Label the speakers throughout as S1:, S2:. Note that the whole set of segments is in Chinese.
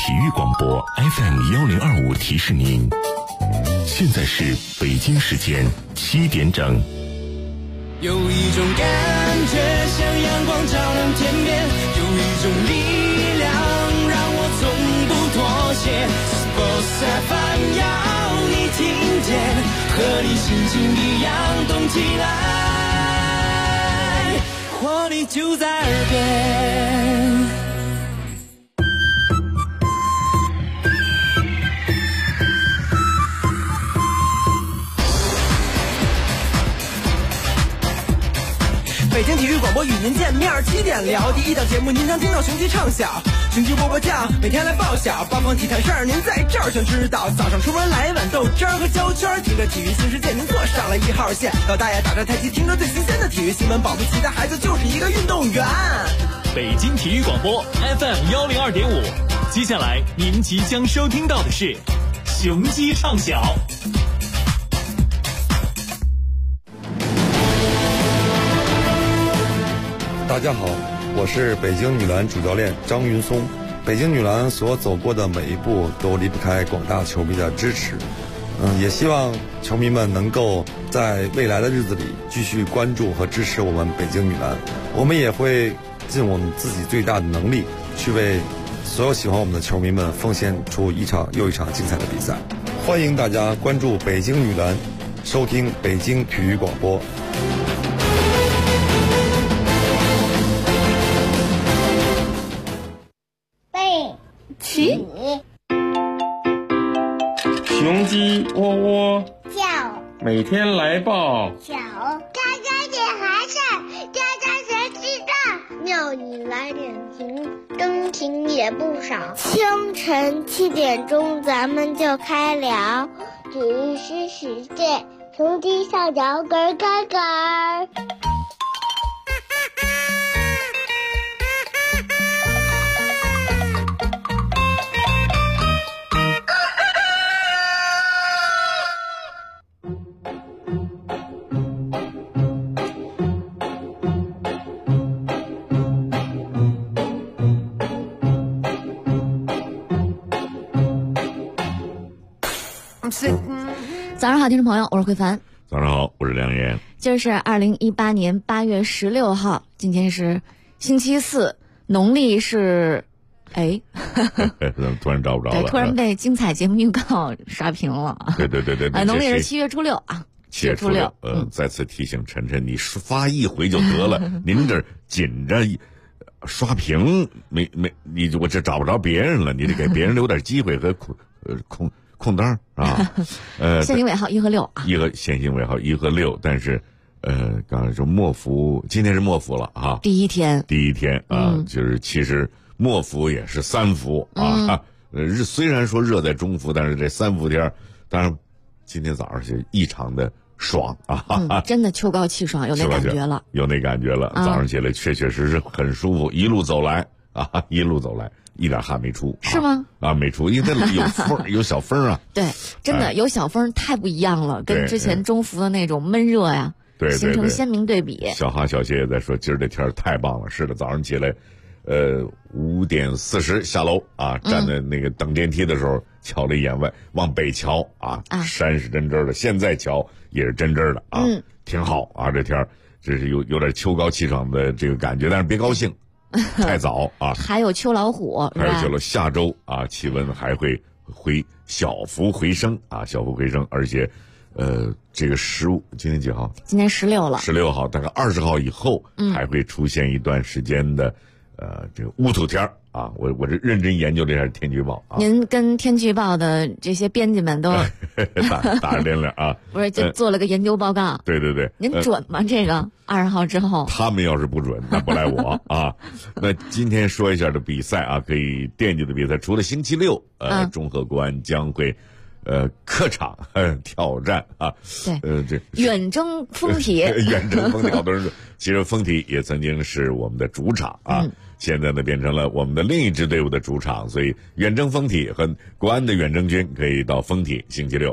S1: 体育广播 FM1025提示您，现在是北京时间7点整。
S2: 有一种感觉像阳光照亮天边，有一种力量让我从不妥协。Sports FM 要你听见，和你心情一样动起来，活力就在耳边。
S3: 北京体育广播与您见面，7点聊第一档节目，您常听到雄鸡唱晓，雄鸡波波叫，每天来报晓，八方体坛事儿您在这儿全知道。早上出门来碗豆汁儿和焦圈，听着体育新世界，您坐上了1号线。老大爷打着太极，听着最新鲜的体育新闻，保不齐的孩子就是一个运动员。
S4: 北京体育广播 FM102.5，接下来您即将收听到的是雄鸡唱晓。
S5: 大家好，我是北京女篮主教练张云松。北京女篮所走过的每一步都离不开广大球迷的支持。也希望球迷们能够在未来的日子里继续关注和支持我们北京女篮。我们也会尽我们自己最大的能力，去为所有喜欢我们的球迷们奉献出一场又一场精彩的比赛。欢迎大家关注北京女篮，收听北京体育广播。
S6: 起，
S7: 雄鸡窝窝
S6: 叫，
S7: 每天来报
S6: 小，家家点孩子，家家谁知道？庙里来点情，真情也不少。清晨7点钟，咱们就开聊，体育新世界，雄鸡上脚咯咯咯。
S8: 早上好，听众朋友，我是慧凡。
S9: 早上好，我是梁岩。
S8: 今儿是2018年8月16号，今天是星期四，农历是，
S9: 突然找不着了，
S8: 对，突然被精彩节目预告刷屏了。
S9: 对，
S8: 农历是7月初6啊，7月初6。
S9: 再次提醒晨晨，你发一回就得了，您这紧着刷屏，我这找不着别人了，你得给别人留点机会和空档啊。
S8: 限行尾号1和6啊，
S9: 限行尾号1和6，但是刚才说末伏，今天是末伏了啊，
S8: 第一天
S9: 啊，就是其实末伏也是3伏啊。虽然说热在中伏，但是这3伏天，当然今天早上是异常的爽啊，
S8: 真的秋高气爽，有那感觉了，
S9: 早上起来确确实实很舒服，一路走来一点汗没出，
S8: 是吗？
S9: 没出，因为它有风，有小风啊。
S8: 对，真的有小风，太不一样了，跟之前中伏的那种闷热呀，
S9: 对，
S8: 形成鲜明对比。
S9: 小哈小谢也在说，今儿这天太棒了。是的，早上起来，5点40下楼啊，站在那个等电梯的时候，瞧了一眼外，往北瞧啊，山是真真的，现在瞧也是真真的啊，挺好啊。这天这是有点秋高气爽的这个感觉，但是别高兴。太早啊！
S8: 还有秋老虎，
S9: 还有秋老，下周啊，气温还会小幅回升啊，而且，这个今天几号？
S8: 今天16了
S9: ，16号，大概20号以后，还会出现一段时间的，这个乌土天啊。我这认真研究了一下天气预报啊。
S8: 您跟天气预报的这些编辑们都
S9: 打着连连啊，
S8: 不是就做了个研究报告？
S9: 对，
S8: 您准吗？这个20号之后，
S9: 他们要是不准，那不赖我啊。那今天说一下这比赛啊，可以惦记的比赛，除了星期六，中赫国安将会。客场挑战啊，
S8: 对，
S9: 这
S8: 远征丰体，
S9: 好多人说，其实丰体也曾经是我们的主场啊，现在呢变成了我们的另一支队伍的主场，所以远征丰体和国安的远征军可以到丰体，星期六，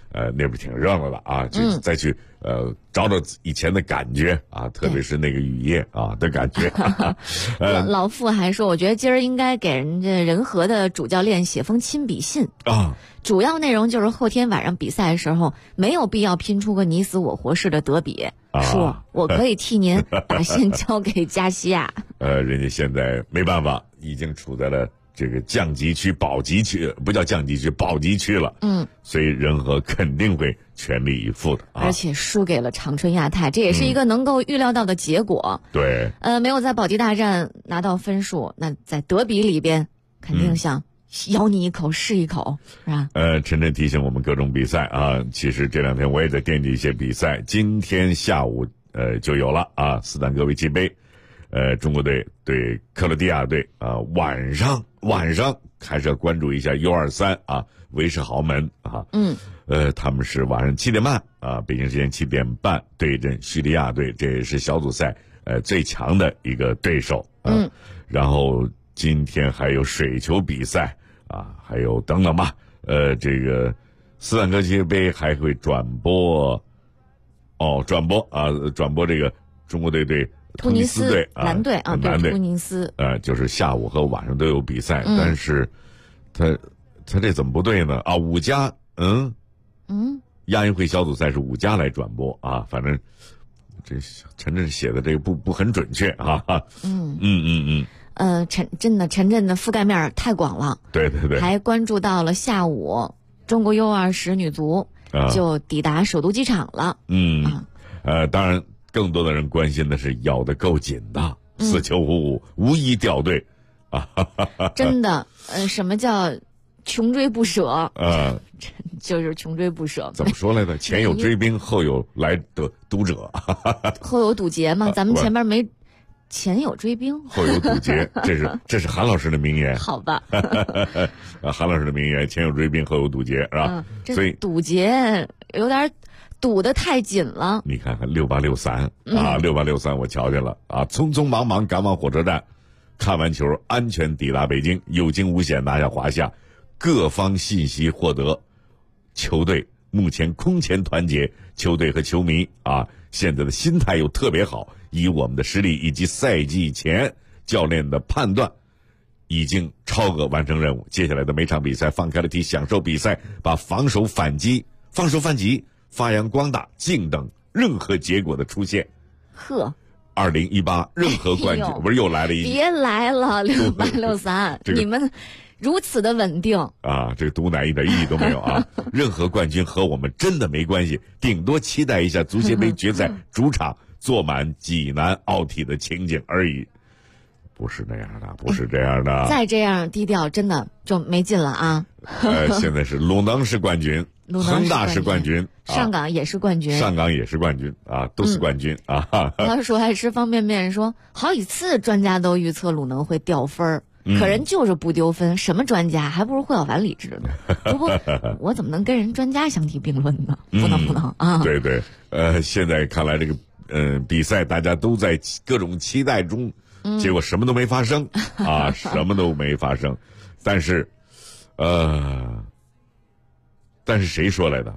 S9: 那不挺热闹的啊，就再去找找以前的感觉啊，特别是那个雨夜啊的感觉。
S8: 老傅还说，我觉得今儿应该给人家仁和的主教练写封亲笔信
S9: 啊，
S8: 主要内容就是后天晚上比赛的时候没有必要拼出个你死我活式的德比，说我可以替您把线交给加西亚。
S9: 人家现在没办法，已经处在了这个降级区、保级区，不叫降级区，保级区了。所以仁和肯定会全力以赴的啊。
S8: 而且输给了长春亚泰，这也是一个能够预料到的结果。
S9: 对。
S8: 没有在保级大战拿到分数，那在德比里边肯定想咬你一口是一口，是吧？
S9: 晨晨提醒我们各种比赛啊，其实这两天我也在惦记一些比赛。今天下午就有了啊，斯坦科维奇杯。中国队对克罗地亚队啊，晚上还是要关注一下 U23啊，维世豪门啊，他们是晚上7点半啊，北京时间7点半对阵叙利亚队，这也是小组赛最强的一个对手啊。然后今天还有水球比赛啊，还有等等吧，这个斯坦科维奇杯还会转播这个中国队对
S8: 突尼斯
S9: 队
S8: 男队啊，对突尼斯，
S9: 就是下午和晚上都有比赛，但是他这怎么不对呢？啊，5家，亚运会小组赛是5家来转播啊，反正这陈震写的这个不很准确啊。
S8: 陈震的覆盖面太广了，
S9: 对对对，
S8: 还关注到了下午中国 U20女足就抵达首都机场了。
S9: 当然。更多的人关心的是咬得够紧的4球55无一掉队啊！
S8: 真的，什么叫穷追不舍？就是穷追不舍。
S9: 怎么说来的？前有追兵，后有来的读者，
S8: 后有堵截嘛？咱们前面没前有追兵，
S9: 后有堵截，这是韩老师的名言。
S8: 好吧，
S9: 韩老师的名言：前有追兵，后有堵截，是吧？所以
S8: 堵截有点。堵得太紧了，
S9: 你看看6863啊，6863我瞧见了啊，匆匆忙忙赶往火车站，看完球安全抵达北京，有惊无险拿下华夏，各方信息获得，球队目前空前团结，球队和球迷啊现在的心态又特别好，以我们的实力以及赛季前教练的判断，已经超额完成任务。接下来的每场比赛放开了踢，享受比赛，把防守反击发扬光大，静等任何结果的出现。2018任何冠军，不是又来了一句？
S8: 别来了，6863，你们如此的稳定
S9: 啊！这个毒奶一点意义都没有啊！任何冠军和我们真的没关系，顶多期待一下足协杯决赛主场坐满济南奥体的情景而已。不是这样的，
S8: 再这样低调，真的就没劲了啊！
S9: 现在是鲁能是冠军。恒大是冠军，
S8: 上港也是冠军，
S9: 啊，都是冠军啊！
S8: 他说爱吃方便面，说好几次专家都预测鲁能会掉分可人就是不丢分，什么专家还不如霍小凡理智呢？不，我怎么能跟人专家相提并论呢？不能啊！
S9: 对对，现在看来这个比赛大家都在各种期待中，结果什么都没发生啊，什么都没发生，但是谁说来的？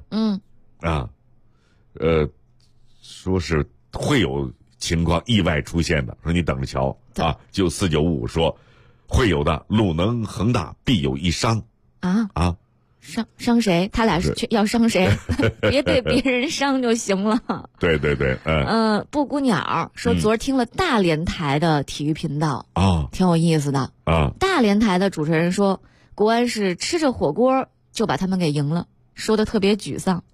S9: 说是会有情况意外出现的，说你等着瞧啊！就4955说会有的，鲁能恒大必有一伤啊！
S8: 伤谁？他俩是要伤谁？别被别人伤就行了。
S9: 对，
S8: 布谷鸟说昨儿听了大连台的体育频道挺有意思的大连台的主持人说，国安是吃着火锅就把他们给赢了。说的特别沮丧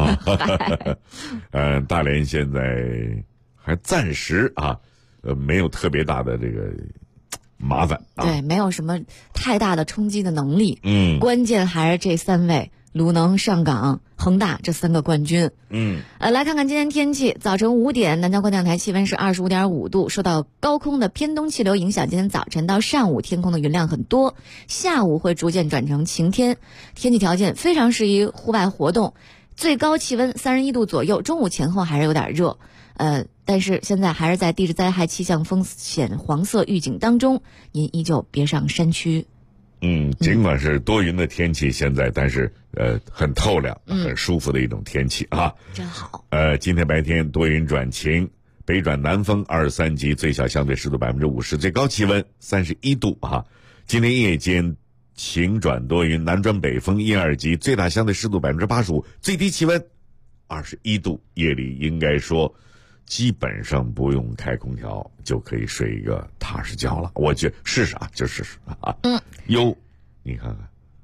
S9: 大连现在还暂时没有特别大的这个麻烦
S8: 对，没有什么太大的冲击的能力关键还是这3位鲁能、上港、恒大这3个冠军。来看看今天天气。早晨5点，南郊广电台气温是25.5度，受到高空的偏东气流影响，今天早晨到上午天空的云量很多，下午会逐渐转成晴天，天气条件非常适宜户外活动，最高气温31度左右，中午前后还是有点热。但是现在还是在地质灾害气象风险黄色预警当中，您依旧别上山区。
S9: 尽管是多云的天气，现在但是很透亮，很舒服的一种天气啊，
S8: 真好。
S9: 今天白天多云转晴，北转南风23级，最小相对湿度50%，最高气温31度啊。今天夜间晴转多云，南转北风1-2级，最大相对湿度85%，最低气温21度，夜里应该说基本上不用开空调就可以睡一个踏实觉了。我觉得试试啊，就试试啊。你看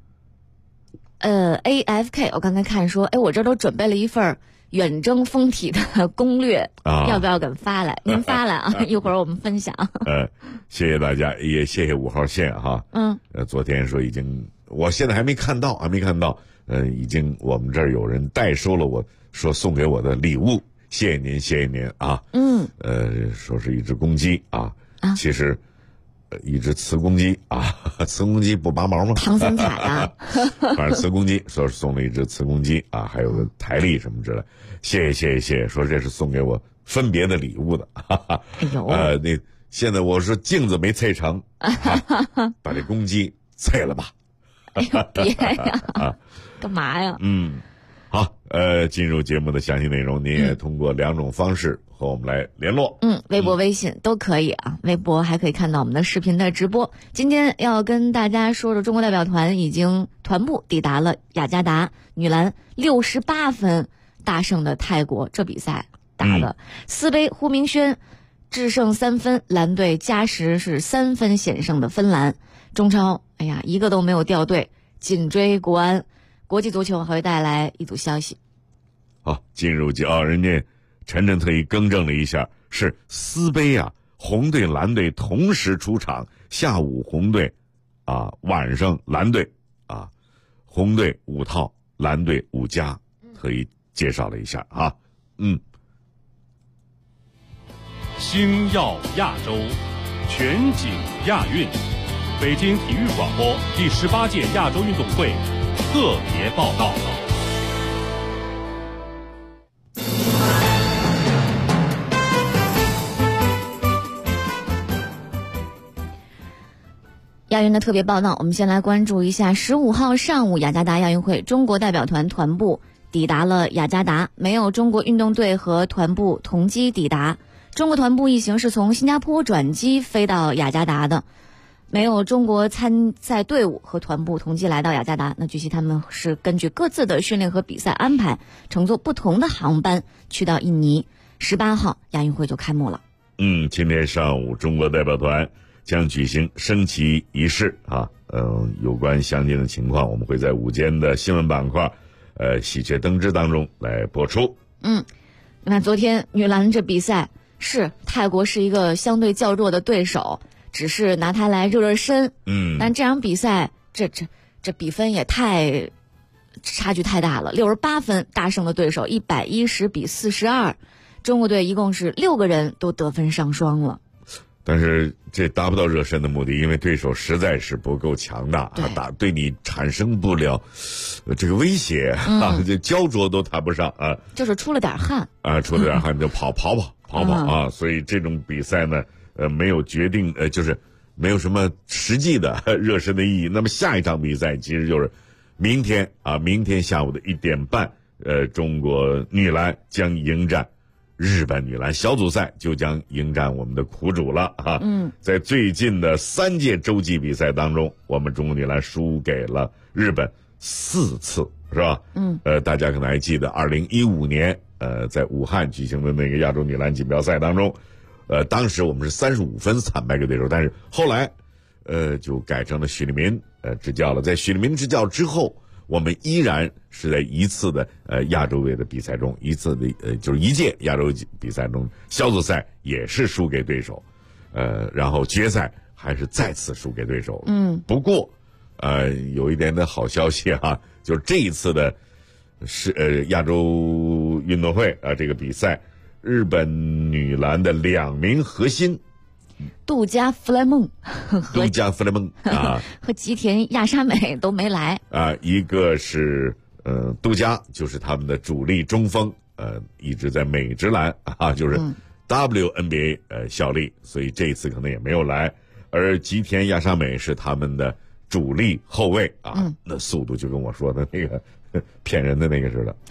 S8: 看。AFK， 我刚才看说，我这都准备了一份远征封体的攻略，要不要给发来？您发来啊，一会儿我们分享。
S9: 谢谢大家，也谢谢5号线哈。昨天说已经，我现在还没看到，已经我们这儿有人代收了我说送给我的礼物。谢谢您啊！说是一只公鸡啊，其实一只雌公鸡啊，雌公鸡不拔毛吗？
S8: 唐三彩啊，
S9: 反正雌公鸡说是送了一只雌公鸡啊，还有个台历什么之类。谢谢，说这是送给我分别的礼物的。
S8: 哎呦，
S9: 那现在我说镜子没砌成，把这公鸡砌了吧。
S8: 哎呦，别呀，干嘛呀？
S9: 好，进入节目的详细内容，您也通过2种方式和我们来联络。
S8: 微博、微信都可以啊。微博还可以看到我们的视频的直播。今天要跟大家说的，中国代表团已经团部抵达了雅加达，女篮68分大胜的泰国，这比赛打的4杯胡明轩制胜3分，蓝队加时是3分险胜的芬兰。中超一个都没有掉队，紧追国安。国际足球还会带来一组消息。
S9: 好，进入人家陈特意更正了一下，是4杯啊，红队蓝队同时出场，下午红队晚上蓝队红队5套，蓝队5加，特意介绍了一下啊。
S10: 星耀亚洲，全景亚运，北京体育广播第18届亚洲运动会特别报道。
S8: 亚运的特别报道，我们先来关注一下15号上午雅加达亚运会，中国代表团团部抵达了雅加达，没有中国运动队和团部同机抵达。中国团部一行是从新加坡转机飞到雅加达的，没有中国参赛队伍和团部同机来到雅加达。那据悉他们是根据各自的训练和比赛安排，乘坐不同的航班去到印尼。18号亚运会就开幕了。
S9: 今天上午中国代表团将举行升旗仪式有关详尽的情况我们会在午间的新闻板块喜鹊登枝当中来播出。
S8: 那昨天女篮这比赛是泰国是一个相对较弱的对手，只是拿它来热热身。但这场比赛这比分也差距太大了，68分大胜的对手110-42，中国队一共是6个人都得分上双了。
S9: 但是这达不到热身的目的，因为对手实在是不够强大，对你产生不了这个威胁这焦灼都谈不上啊，
S8: 就是出了点汗
S9: 出了点汗就跑所以这种比赛呢没有决定就是没有什么实际的热身的意义。那么下一场比赛其实就是明天下午的1点半中国女篮将迎战日本女篮，小组赛就将迎战我们的苦主了在最近的3届洲际比赛当中，我们中国女篮输给了日本4次，是吧？大家可能还记得2015年在武汉举行的那个亚洲女篮锦标赛当中，当时我们是35分惨败给对手，但是后来就改成了许利民执教了。在许利民执教之后，我们依然是在一次的亚洲杯的比赛中，就是一届亚洲比赛中，小组赛也是输给对手，然后决赛还是再次输给对手。不过有一点的好消息就是这一次的亚洲运动会这个比赛，日本女篮的2名核心。
S8: 杜嘉弗莱梦和吉田亚沙美都没来
S9: 一个是杜嘉，就是他们的主力中锋，一直在美职篮就是 WNBA 效力，所以这一次可能也没有来。而吉田亚沙美是他们的主力后卫啊，那速度就跟我说的那个骗人的那个似的，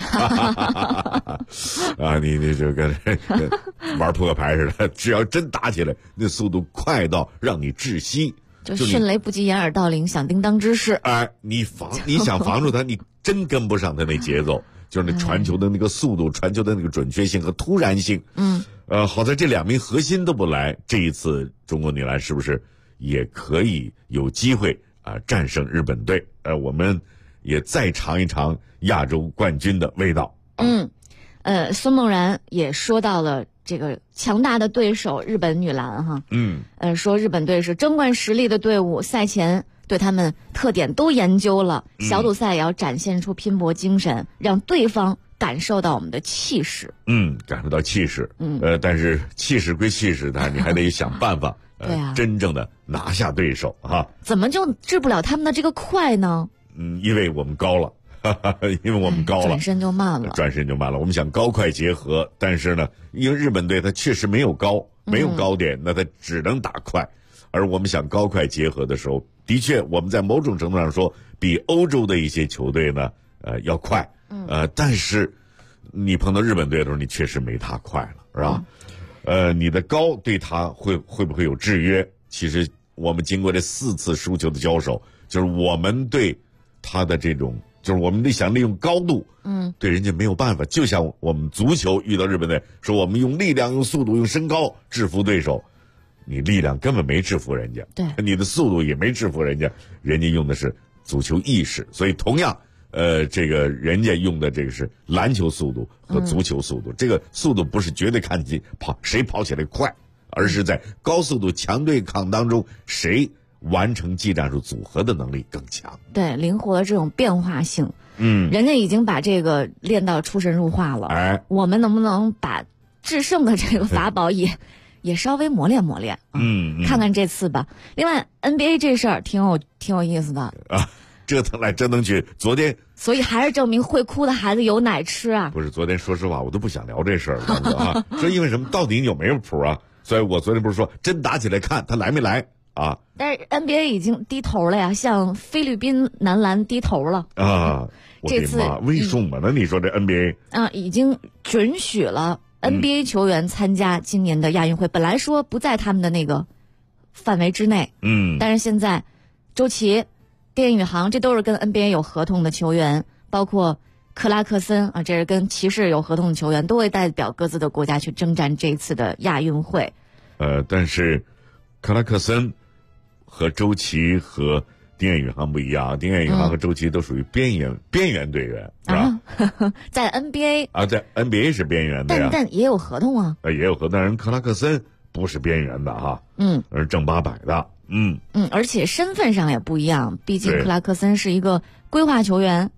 S9: 啊，你就跟玩扑克牌似的，只要真打起来，那速度快到让你窒息，
S8: 就迅雷不及掩耳盗铃，响叮当之势。
S9: 哎，你想防住他，你真跟不上他那节奏，就是那传球的那个速度，传球的那个准确性和突然性。好在这2名核心都不来，这一次中国女篮是不是也可以有机会战胜日本队？我们也再尝一尝亚洲冠军的味道。
S8: 孙梦然也说到了这个强大的对手日本女篮哈。说日本队是争冠实力的队伍，赛前对他们特点都研究了，小组赛也要展现出拼搏精神，让对方感受到我们的气势。
S9: 感受到气势。但是气势归气势，但你还得想办法
S8: 对啊，
S9: 真正的拿下对手哈。
S8: 怎么就治不了他们的这个快呢？
S9: 因为我们高了。因为我们高了，
S8: 转身就慢了。
S9: 我们想高快结合，但是呢，因为日本队他确实没有高点，那他只能打快。而我们想高快结合的时候，的确我们在某种程度上说比欧洲的一些球队呢要快。但是你碰到日本队的时候，你确实没他快了，是吧？你的高对他会不会有制约？其实我们经过这4次输球的交手，就是我们对他的这种。就是我们想利用高度，对人家没有办法。就像我们足球遇到日本队，说我们用力量、用速度、用身高制服对手，你力量根本没制服人家，
S8: 对，
S9: 你的速度也没制服人家，人家用的是足球意识。所以同样，这个人家用的这个是篮球速度和足球速度，这个速度不是绝对看起谁跑起来快，而是在高速度强对抗当中谁完成技战术组合的能力更强，
S8: 对，灵活的这种变化性，人家已经把这个练到出神入化了。我们能不能把制胜的这个法宝也稍微磨练磨练？看看这次吧。另外 NBA 这事儿挺有意思的
S9: 啊，折腾来折腾去，昨天，
S8: 所以还是证明会哭的孩子有奶吃啊。
S9: 不是，昨天说实话我都不想聊这事儿了啊，说因为什么？到底有没有谱啊？所以我昨天不是说真打起来看他来没来。
S8: 但是 NBA 已经低头了呀，向菲律宾男篮低头了
S9: 啊！
S8: 这次
S9: 为什么呢？你说这 NBA
S8: 已经准许了 NBA 球员参加今年的亚运会，本来说不在他们的那个范围之内，但是现在周琦、电宇航这都是跟 NBA 有合同的球员，包括克拉克森这是跟骑士有合同的球员，都会代表各自的国家去征战这次的亚运会。
S9: 但是克拉克森和周琦和丁彦雨航不一样，丁彦雨航和周琦都属于边缘队员，是吧？
S8: 在 NBA
S9: 在 NBA 是边缘的呀，
S8: 但也有合同啊。
S9: 也有合同，但人克拉克森不是边缘的哈，而是正800的，
S8: 而且身份上也不一样，毕竟克拉克森是一个规划球员，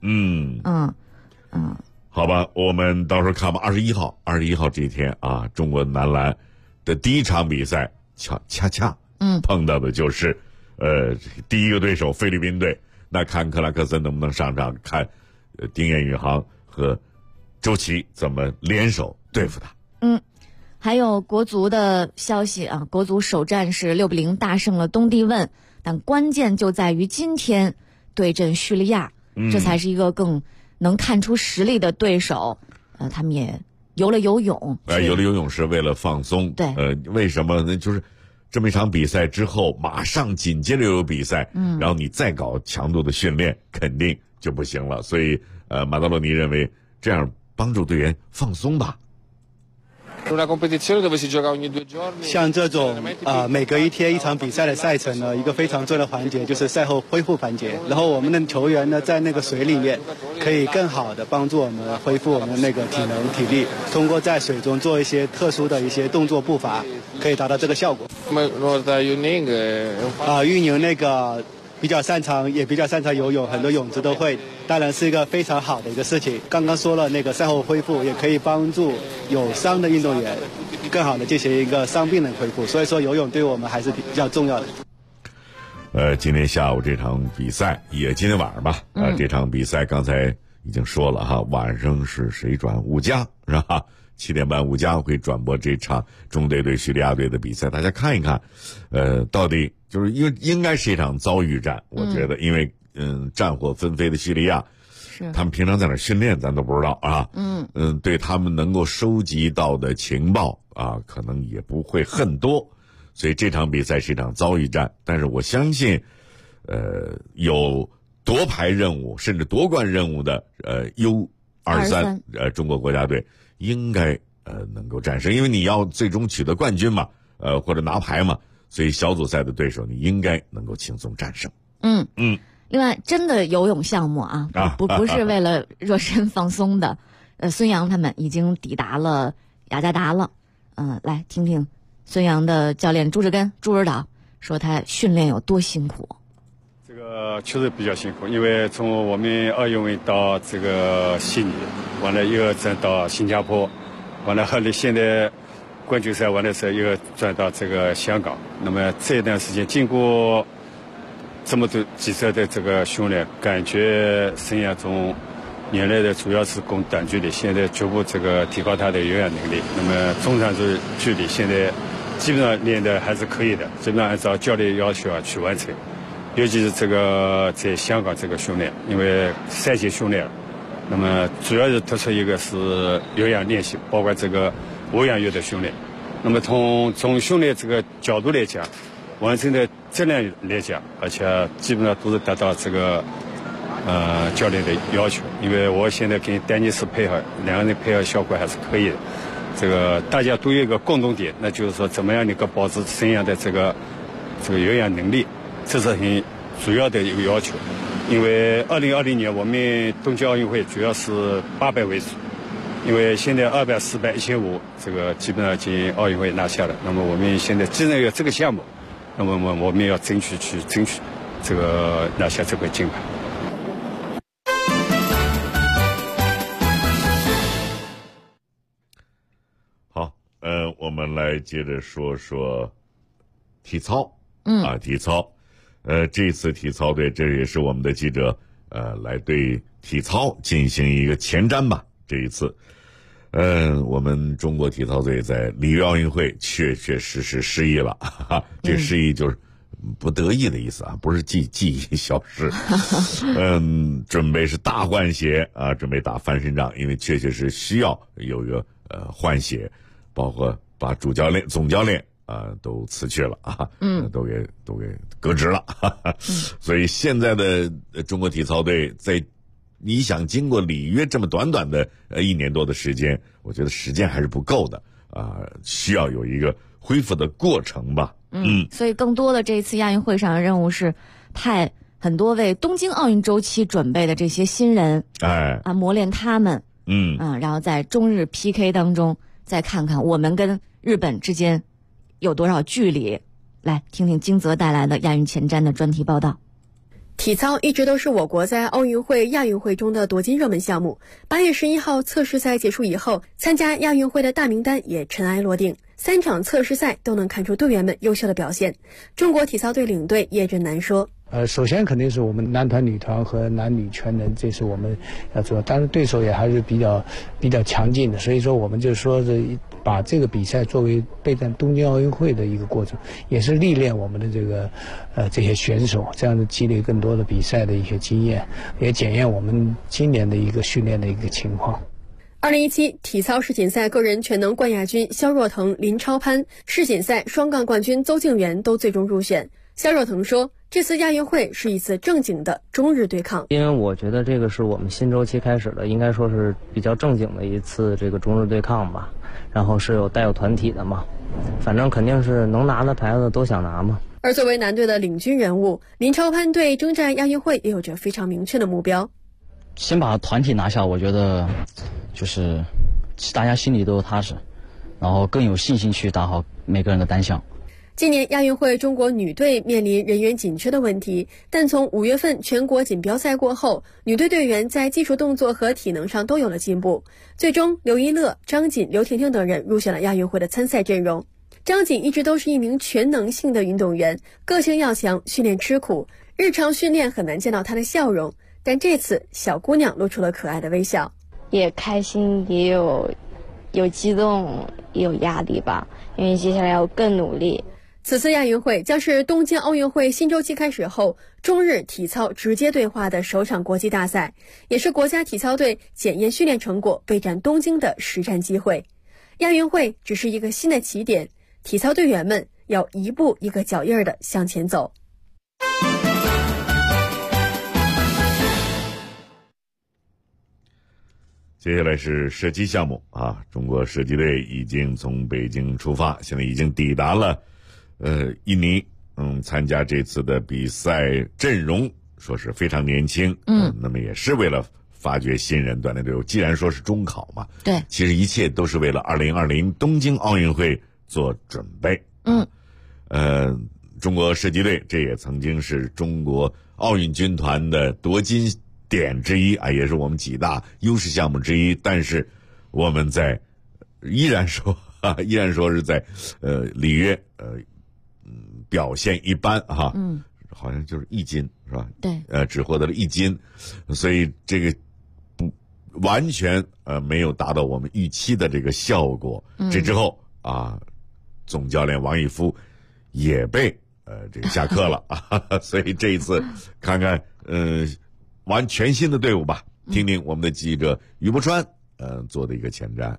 S9: 好吧，我们到时候看吧。21号这一天啊，中国男篮的第一场比赛，恰恰碰到的就是第一个对手菲律宾队。那看克拉克森能不能上场，看丁彦雨航和周琦怎么联手对付他。
S8: 还有国足的消息啊，国足首战是6-0大胜了东帝汶，但关键就在于今天对阵叙利亚，这才是一个更能看出实力的对手。他们也游了游泳，
S9: 游了游泳是为了放松。
S8: 对，
S9: 为什么呢？就是这么一场比赛之后，马上紧接着又有比赛，然后你再搞强度的训练，肯定就不行了。所以，马德罗尼认为这样帮助队员放松吧。
S11: 像这种每隔1天一场比赛的赛程呢，一个非常重要的环节就是赛后恢复环节。然后我们的球员呢，在那个水里面可以更好的帮助我们恢复我们的那个体能体力，通过在水中做一些特殊的一些动作步伐，可以达到这个效果。玉宁那个比较擅长游泳，很多泳姿都会，当然是一个非常好的一个事情。刚刚说了，那个赛后恢复也可以帮助有伤的运动员更好的进行一个伤病的恢复，所以说游泳对我们还是比较重要的。
S9: 今天下午这场比赛也今天晚上吧，这场比赛刚才已经说了哈，晚上是谁转？5家是吧？7点半5家会转播这场中队对叙利亚队的比赛，大家看一看，到底就是应该是一场遭遇战，我觉得，因为战火纷飞的叙利亚，他们平常在哪训练咱都不知道啊。对他们能够收集到的情报啊，可能也不会很多，所以这场比赛是一场遭遇战。但是我相信，有夺牌任务甚至夺冠任务的U23中国国家队应该能够战胜，因为你要最终取得冠军嘛，或者拿牌嘛，所以小组赛的对手你应该能够轻松战胜。
S8: 另外，真的游泳项目啊，不是为了热身放松的。孙杨他们已经抵达了雅加达了。来听听孙杨的教练朱志根朱指导说他训练有多辛苦。
S12: 这个确实比较辛苦，因为从我们奥运会到这个悉尼，完了又转到新加坡，完了后来现在冠军赛完了之后又转到这个香港。那么这一段时间经过这么多几次的这个训练，感觉生涯中原来的主要是攻短距离，现在逐步这个提高他的有氧能力。那么中长距离现在基本上练的还是可以的，基本上按照教练要求去完成。尤其是这个在香港这个训练，因为赛前训练，那么主要是突出一个是有氧练习，包括这个无氧运的训练。那么从训练这个角度来讲，完成的质量来讲，而且基本上都是达到这个教练的要求。因为我现在跟丹尼斯配合，两个人配合效果还是可以的。这个大家都有一个共同点，那就是说怎么样能够保持生涯的这个有氧能力，这是很主要的一个要求。因为2020年我们东京奥运会主要是800为主，因为现在200、400、1500这个基本上已经奥运会拿下了。那么我们现在既然有这个项目，那么我们要争取这个拿下这块金牌。
S9: 好，我们来接着说说体操。体操，这次体操队，这也是我们的记者来对体操进行一个前瞻吧。这一次，我们中国体操队在里约奥运会确实失忆了，这失忆就是不得意的意思啊，不是记忆消失。准备是大换血啊，准备打翻身仗，因为确实是需要有一个换血，包括把主教练、总教练都辞去了啊，都给革职了。所以现在的中国体操队在你想经过里约这么短的1年多的时间，我觉得时间还是不够的需要有一个恢复的过程吧。
S8: 所以更多的这一次亚运会上的任务是派很多为东京奥运周期准备的这些新人，磨练他们，然后在中日 PK 当中再看看我们跟日本之间有多少距离。来听听金泽带来的亚运前瞻的专题报道。
S13: 体操一直都是我国在奥运会、亚运会中的夺金热门项目。8月11号测试赛结束以后，参加亚运会的大名单也尘埃落定，3场测试赛都能看出队员们优秀的表现。中国体操队领队叶振南说，
S14: 首先肯定是我们男团、女团和男女全能，这是我们要做，但是对手也还是比较强劲的，所以说我们就说是把这个比赛作为备战东京奥运会的一个过程，也是历练我们的这些选手，这样子积累更多的比赛的一些经验，也检验我们今年的一个训练的一个情况。
S13: 2017体操世锦赛个人全能冠亚军肖若腾、林超攀，世锦赛双杠冠军邹敬园都最终入选。肖若腾说，这次亚运会是一次正经的中日对抗，
S15: 因为我觉得这个是我们新周期开始的，应该说是比较正经的一次这个中日对抗吧，然后是带有团体的嘛，反正肯定是能拿的牌子都想拿嘛。
S13: 而作为男队的领军人物，林超攀对征战亚运会也有着非常明确的目标。
S16: 先把团体拿下，我觉得就是大家心里都踏实，然后更有信心去打好每个人的单项。
S13: 今年亚运会中国女队面临人员紧缺的问题，但从5月份全国锦标赛过后，女队队员在技术动作和体能上都有了进步。最终刘一乐、张锦、刘婷婷等人入选了亚运会的参赛阵容。张锦一直都是一名全能性的运动员，个性要强，训练吃苦，日常训练很难见到她的笑容，但这次小姑娘露出了可爱的微笑。
S17: 也开心，也有激动，也有压力吧，因为接下来要更努力。
S13: 此次亚运会将是东京奥运会新周期开始后中日体操直接对话的首场国际大赛，也是国家体操队检验训练成果备战东京的实战机会。亚运会只是一个新的起点，体操队员们要一步一个脚印的向前走。
S9: 接下来是射击项目啊，中国射击队已经从北京出发，现在已经抵达了印尼，参加这次的比赛阵容说是非常年轻，那么也是为了发掘新人锻炼队伍。既然说是中考嘛，
S8: 对，
S9: 其实一切都是为了2020东京奥运会做准备。中国射击队这也曾经是中国奥运军团的夺金点之一啊，也是我们几大优势项目之一。但是我们依然说是在里约表现一般哈，好像就是1金是吧？
S8: 对，
S9: 只获得了1金，所以这个不完全没有达到我们预期的这个效果。这之后啊，总教练王义夫也被这个下课了啊，所以这一次看看完全新的队伍吧，听听我们的记者于伯川做的一个前瞻。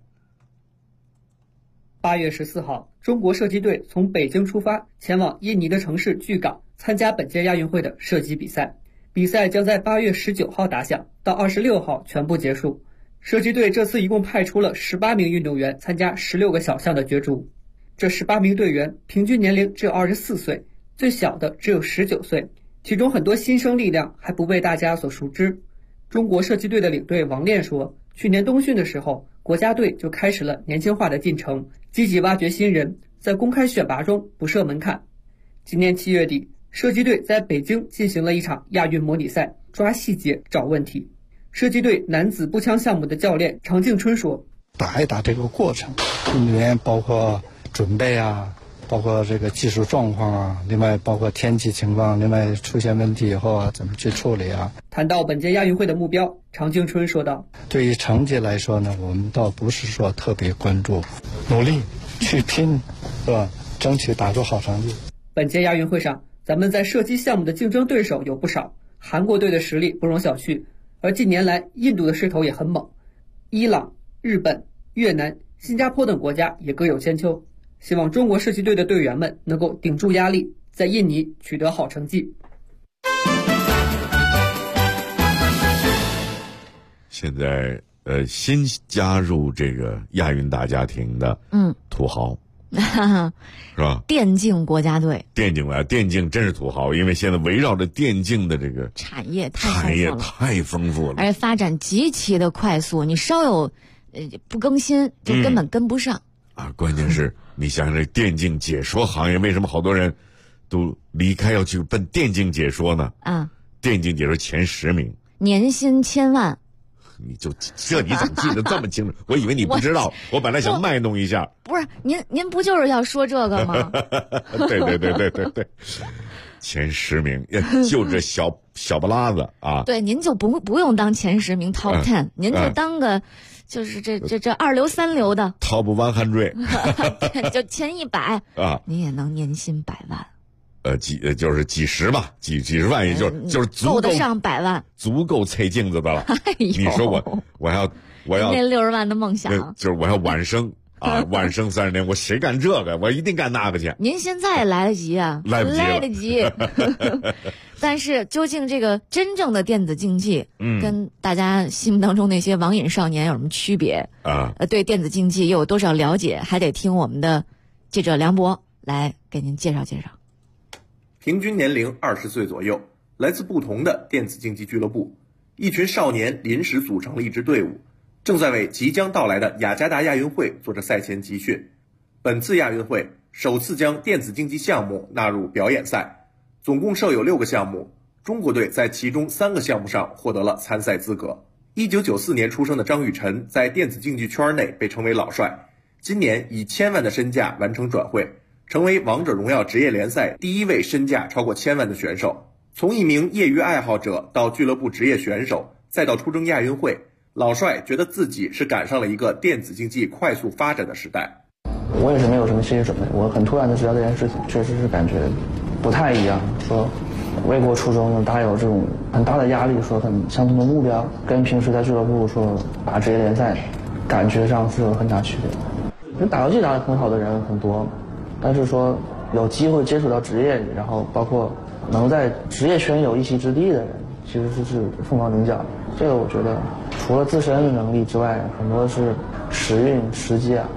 S18: 8月14号，中国射击队从北京出发，前往印尼的城市巨港参加本届亚运会的射击比赛。比赛将在8月19号打响，到26号全部结束。射击队这次一共派出了18名运动员参加16个小项的角逐。这18名队员平均年龄只有24岁，最小的只有19岁，其中很多新生力量还不被大家所熟知。中国射击队的领队王练说，去年冬训的时候，国家队就开始了年轻化的进程，积极挖掘新人，在公开选拔中不设门槛。今年7月底，射击队在北京进行了一场亚运模拟赛，抓细节找问题。射击队男子步枪项目的教练常敬春说，
S14: 打一打这个过程，里面包括准备啊，包括这个技术状况啊，另外包括天气情况，另外出现问题以后啊，怎么去处理啊。
S18: 谈到本届亚运会的目标，常敬春说道，
S14: 对于成绩来说呢，我们倒不是说特别关注，努力去拼，是吧？争取打出好成绩。
S18: 本届亚运会上，咱们在射击项目的竞争对手有不少，韩国队的实力不容小觑，而近年来印度的势头也很猛，伊朗、日本、越南、新加坡等国家也各有千秋。希望中国射击队的队员们能够顶住压力，在印尼取得好成绩。
S9: 现在新加入这个亚运大家庭的土豪是吧？
S8: 电竞国家队，
S9: 电竞真是土豪，因为现在围绕着电竞的这个
S8: 产业
S9: 太丰富了，
S8: 而且发展极其的快速，你稍有不更新就根本跟不上
S9: 啊！关键是你想想这电竞解说行业，为什么好多人都离开要去奔电竞解说呢？电竞解说前10名，
S8: 年薪1000万。
S9: 你怎么记得这么清楚？我以为你不知道，我本来想卖弄一下。
S8: 不是您不就是要说这个吗？
S9: 对，前10名，就这小不拉子啊！
S8: 对，您就不用当前10名 Top 10，您就当个就是这2流3流的
S9: Top 100，
S8: 就前100
S9: 啊，
S8: 您也能年薪100万。
S9: 就是几十吧，几十万，也就是足够
S8: 得上100万，
S9: 足够踩镜子的了。你说我要
S8: 那60万的梦想，
S9: 就是我要晚生啊，晚生30年，我谁干这个？我一定干那个去。
S8: 您现在来得及啊，来得及。但是究竟这个真正的电子竞技，跟大家心目当中那些网瘾少年有什么区别啊？对电子竞技又有多少了解？还得听我们的记者梁博来给您介绍介绍。
S19: 平均年龄20岁左右，来自不同的电子竞技俱乐部，一群少年临时组成了一支队伍，正在为即将到来的雅加达亚运会做着赛前集训。本次亚运会首次将电子竞技项目纳入表演赛，总共设有6个项目，中国队在其中3个项目上获得了参赛资格。1994年出生的张雨晨在电子竞技圈内被称为老帅，今年以1000万的身价完成转会，成为王者荣耀职业联赛第1位身价超过1000万的选手。从一名业余爱好者到俱乐部职业选手，再到出征亚运会，老帅觉得自己是赶上了一个电子竞技快速发展的时代。
S20: 我也是没有什么心理准备，我很突然的知道这件事情，确实是感觉不太一样。说为国初衷呢，大家有这种很大的压力，说很相同的目标，跟平时在俱乐部说打职业联赛，感觉上是有很大区别。因为打游戏打得很好的人很多，但是说有机会接触到职业里，然后包括能在职业圈有一席之地的人，其实是凤毛麟角。这个我觉得除了自身的能力之外，很多是时运时机啊。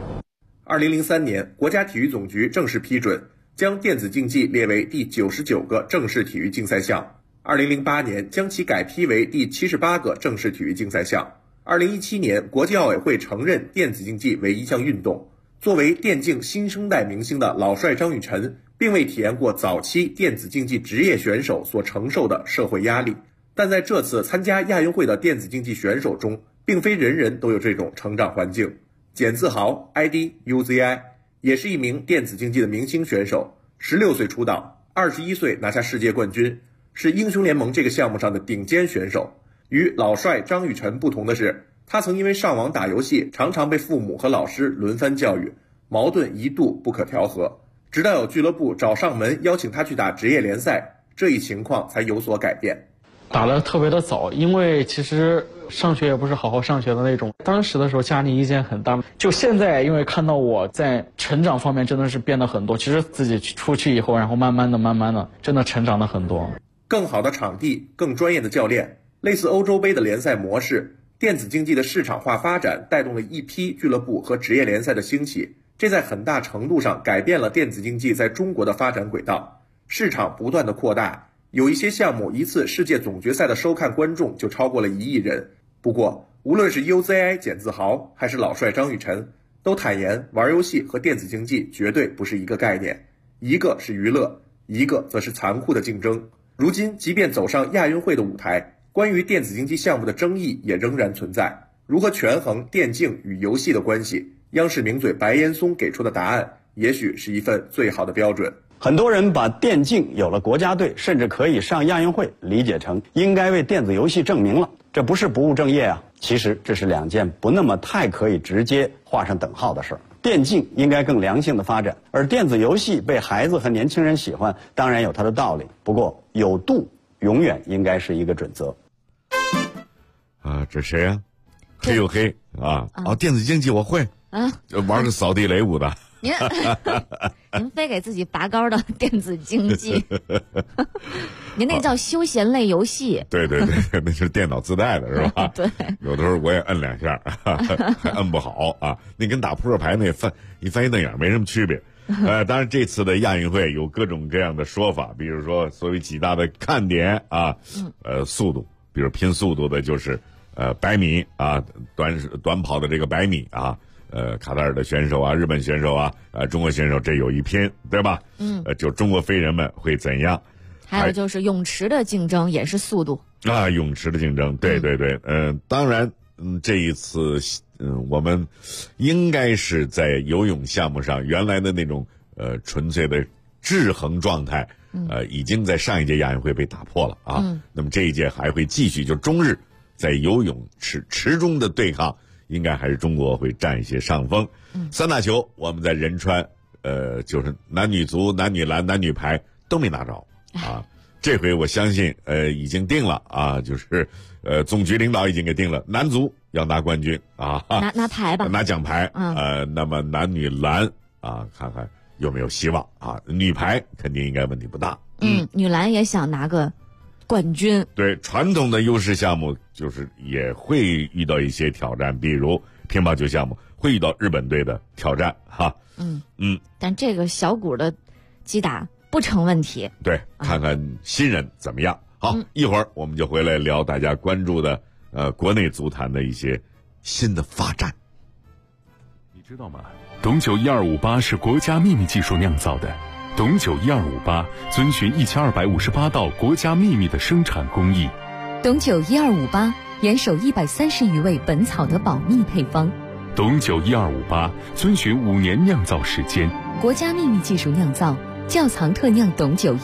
S19: 2003年，国家体育总局正式批准将电子竞技列为第99个正式体育竞赛项。2008年，将其改批为第78个正式体育竞赛项。2017年，国际奥委会承认电子竞技为一项运动。作为电竞新生代明星的老帅张雨晨，并未体验过早期电子竞技职业选手所承受的社会压力。但在这次参加亚运会的电子竞技选手中，并非人人都有这种成长环境。简自豪 ID UZI 也是一名电子竞技的明星选手，16岁出道，21岁拿下世界冠军，是英雄联盟这个项目上的顶尖选手。与老帅张雨晨不同的是，他曾因为上网打游戏，常常被父母和老师轮番教育，矛盾一度不可调和。直到有俱乐部找上门邀请他去打职业联赛，这一情况才有所改变。
S21: 打得特别的早，因为其实上学也不是好好上学的那种，当时的时候家里意见很大。就现在因为看到我在成长方面真的是变得很多，其实自己出去以后，然后慢慢的真的成长了很多。
S19: 更好的场地，更专业的教练，类似欧洲杯的联赛模式，电子竞技的市场化发展带动了一批俱乐部和职业联赛的兴起，这在很大程度上改变了电子竞技在中国的发展轨道。市场不断的扩大，有一些项目一次世界总决赛的收看观众就超过了1亿人。不过无论是 UZI 简自豪还是老帅张雨晨，都坦言玩游戏和电子竞技绝对不是一个概念，一个是娱乐，一个则是残酷的竞争。如今即便走上亚运会的舞台，关于电子竞技项目的争议也仍然存在。如何权衡电竞与游戏的关系，央视名嘴白岩松给出的答案也许是一份最好的标准。
S22: 很多人把电竞有了国家队，甚至可以上亚运会，理解成应该为电子游戏证明了，这不是不务正业啊。其实这是两件不那么太可以直接画上等号的事儿。电竞应该更良性的发展，而电子游戏被孩子和年轻人喜欢，当然有它的道理。不过有度永远应该是一个准则。
S9: 这谁呀？黑又黑啊！电子竞技我会啊，玩个扫地雷舞的。
S8: 您非给自己拔高的电子竞技，您那叫休闲类游戏。
S9: 对，那是电脑自带的是吧？
S8: 对，
S9: 有的时候我也摁2下，还摁不好啊。那跟打扑克牌那一翻一瞪眼没什么区别。当然这次的亚运会有各种各样的说法，比如说所谓几大的看点啊，速度，比如拼速度的就是100米啊，短跑的这个100米啊。卡塔尔的选手啊，日本选手啊，中国选手这有一拼，对吧？就中国飞人们会怎样？
S8: 还有就是泳池的竞争也是速度
S9: 啊，泳池的竞争，对，当然，这一次，我们应该是在游泳项目上原来的那种纯粹的制衡状态，已经在上一届亚运会被打破了啊。那么这一届还会继续，就中日在游泳池中的对抗。应该还是中国会占一些上风。3大球我们在仁川，就是男女足、男女篮、男女排都没拿着啊。这回我相信，已经定了啊，就是总局领导已经给定了，男足要拿冠军啊，
S8: 拿牌吧，
S9: 拿奖牌。那么男女篮啊，看看有没有希望啊？女排肯定应该问题不大。
S8: 女篮也想拿个冠军。
S9: 对，传统的优势项目就是也会遇到一些挑战，比如乒乓球项目会遇到日本队的挑战哈。
S8: 但这个小股的击打不成问题。
S9: 对，看看新人怎么样。好，一会儿我们就回来聊大家关注的国内足坛的一些新的发展。
S10: 你知道吗？董酒1258是国家秘密技术酿造的。董酒1258遵循1258道国家秘密的生产工艺。
S23: 董酒1258严守130余味本草的保密配方。
S10: 董酒1258遵循5年酿造时间，
S23: 国家秘密技术酿造，窖藏特酿董酒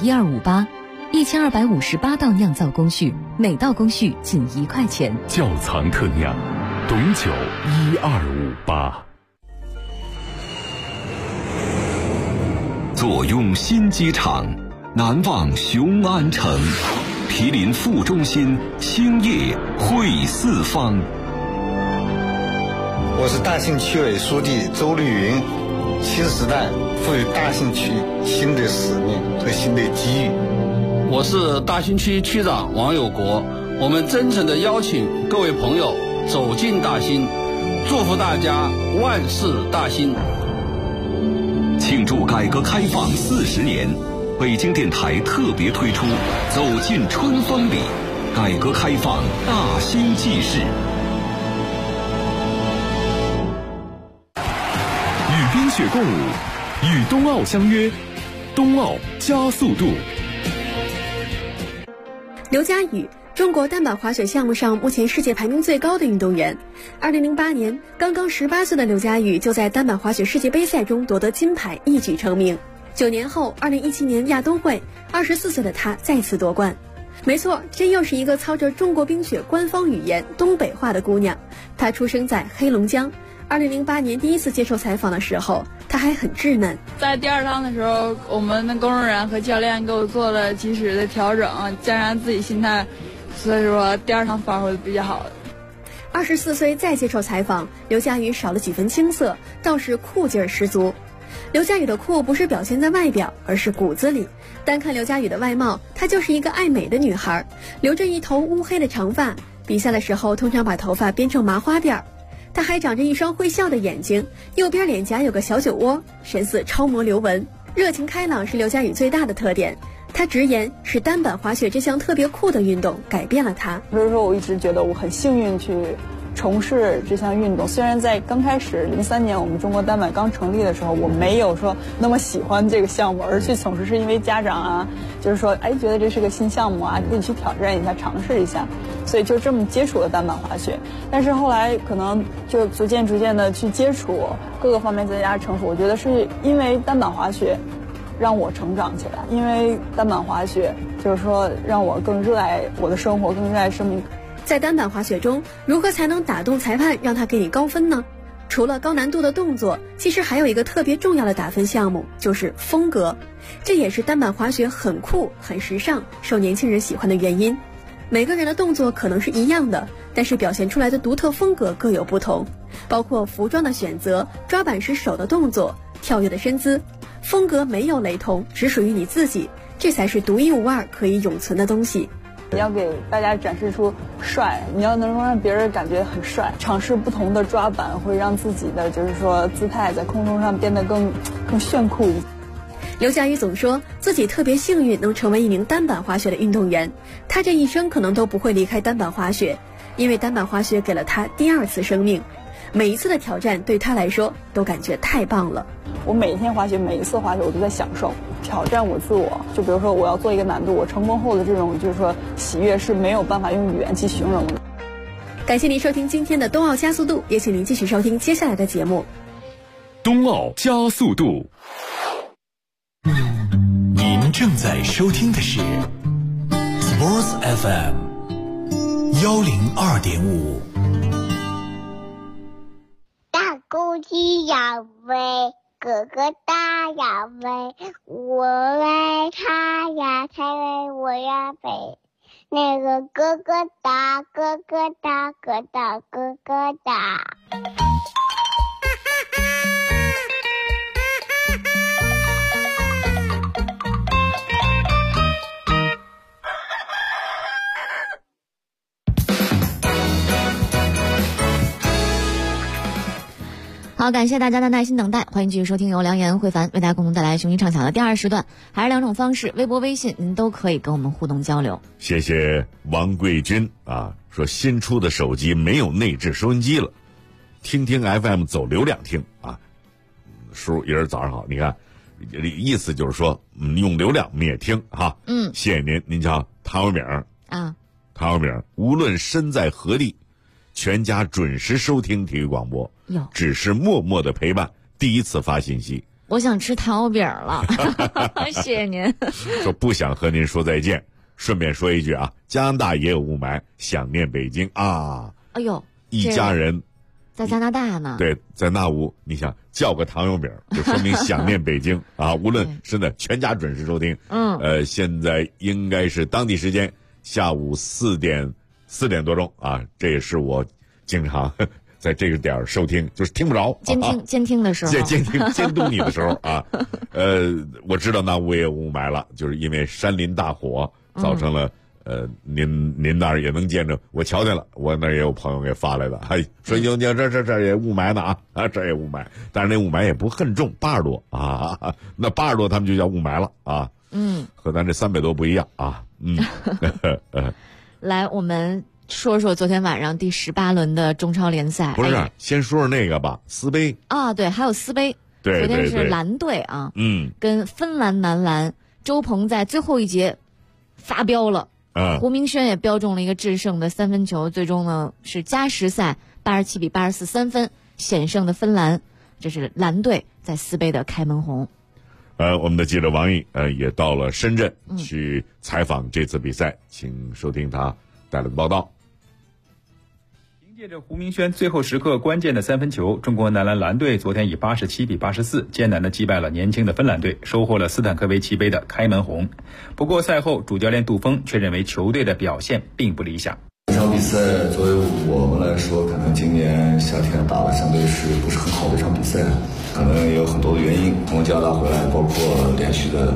S23: 1258，1258道酿造工序，每道工序仅1块钱。
S10: 窖藏特酿，董酒1258。
S1: 坐拥新机场，难忘雄安城。毗邻副中心，兴业汇四方。
S2: 我是大兴区委书记周绿云。新时代赋予大兴区新的使命和新的机遇。
S3: 我是大兴区区长王有国。我们真诚地邀请各位朋友走进大兴，祝福大家万事大兴。
S1: 庆祝改革开放40年，北京电台特别推出《走进春风里》，改革开放大兴纪事。
S4: 与冰雪共舞，与冬奥相约，冬奥加速度。
S13: 刘佳宇，中国单板滑雪项目上目前世界排名最高的运动员。2008年，刚刚18岁的刘佳宇就在单板滑雪世界杯赛中夺得金牌，一举成名。9年后，2017年亚冬会，24岁的他再次夺冠。没错，这又是一个操着中国冰雪官方语言东北话的姑娘。她出生在黑龙江。2008年第一次接受采访的时候，她还很稚嫩。
S24: 在第二趟的时候，我们的工作人员和教练给我做了及时的调整，加上自己心态，所以说第二趟发挥的比较好。
S13: 24岁再接受采访，刘佳宇少了几分青涩，倒是酷劲儿十足。刘佳宇的酷不是表现在外表，而是骨子里。单看刘佳宇的外貌，她就是一个爱美的女孩，留着一头乌黑的长发，比赛的时候通常把头发编成麻花辫儿。她还长着一双会笑的眼睛，右边脸颊有个小酒窝，神似超模刘雯。热情开朗是刘佳宇最大的特点。她直言是单板滑雪这项特别酷的运动改变了她。
S24: 所以说我一直觉得我很幸运去从事这项运动。虽然在刚开始03年我们中国单板刚成立的时候，我没有说那么喜欢这个项目而去从事，是因为家长啊，就是说觉得这是个新项目啊，可以去挑战一下，尝试一下，所以就这么接触了单板滑雪。但是后来可能就逐渐的去接触各个方面，再加成熟。我觉得是因为单板滑雪让我成长起来，因为单板滑雪就是说让我更热爱我的生活，更热爱生命。
S13: 在单板滑雪中，如何才能打动裁判让他给你高分呢？除了高难度的动作，其实还有一个特别重要的打分项目，就是风格。这也是单板滑雪很酷很时尚，受年轻人喜欢的原因。每个人的动作可能是一样的，但是表现出来的独特风格各有不同，包括服装的选择、抓板时手的动作、跳跃的身姿，风格没有雷同，只属于你自己，这才是独一无二可以永存的东西。
S24: 你要给大家展示出帅，你要能够让别人感觉很帅，尝试不同的抓板会让自己的就是说姿态在空中上变得更炫酷一些。
S13: 刘佳宇总说自己特别幸运能成为一名单板滑雪的运动员，他这一生可能都不会离开单板滑雪，因为单板滑雪给了他第二次生命。每一次的挑战对他来说都感觉太棒了。
S24: 我每一天滑雪，每一次滑雪我都在享受挑战我自我。就比如说我要做一个难度，我成功后的这种就是说喜悦是没有办法用语言去形容的。
S13: 感谢您收听今天的冬奥加速度，也请您继续收听接下来的节目。
S4: 冬奥加速度，您正在收听的是 Sports FM 102.5。
S6: 大公鸡要飞，哥哥大要飞，我为他呀才为我呀飞。那个哥哥大，哥哥大，哥大，哥哥大。
S8: 好，感谢大家的耐心等待，欢迎继续收听由梁岩、慧凡为大家共同带来雄鹰畅想的第二时段，还是两种方式，微博、微信，您都可以跟我们互动交流。
S9: 谢谢王贵军啊，说新出的手机没有内置收音机了，听 FM 走流量听啊。叔爷儿早上好，你看，意思就是说，用流量我们也听哈。谢谢您，您叫唐小敏啊，唐小敏，无论身在何地。全家准时收听体育广播，只是默默的陪伴。第一次发信息，
S8: 我想吃糖油饼了，谢谢您。
S9: 说不想和您说再见，顺便说一句啊，加拿大也有雾霾，想念北京啊。
S8: 哎呦，
S9: 一家人
S8: 在加拿大呢。
S9: 对，在那屋，你想叫个糖油饼，就说明想念北京啊。无论是呢，全家准时收听。现在应该是当地时间下午4点多钟啊，这也是我经常在这个点儿收听，就是听不着
S8: 监听的时候，
S9: 监督你的时候啊。我知道那屋也有雾霾了，就是因为山林大火造成了。您那儿也能见着，我瞧见了，我那儿也有朋友给发来的，说你这也雾霾呢啊，这也雾霾，但是那雾霾也不很重，80多啊，那80多他们就叫雾霾了啊，和咱这300多不一样啊，
S8: 来，我们说说昨天晚上第18轮的中超联赛。
S9: 不是，先说说那个吧，斯杯
S8: 啊，对，还有斯杯，
S9: 对，
S8: 昨天是蓝队啊，跟芬兰男篮，周鹏在最后一节发飙了。胡明轩也标中了一个制胜的3分球，最终呢是加时赛87比84，3分险胜的芬兰，这是蓝队在斯杯的开门红。
S9: 我们的记者王毅也到了深圳去采访这次比赛，请收听他带来的报道。
S5: 凭借着胡明轩最后时刻关键的3分球，中国男篮蓝队昨天以87比84艰难地击败了年轻的芬兰队，收获了斯坦科维奇杯的开门红。不过赛后主教练杜锋却认为球队的表现并不理想。
S7: 这场比赛作为我们来说，可能今年夏天打的相对是不是很好的一场比赛，可能也有很多的原因。从加拿大回来，包括连续的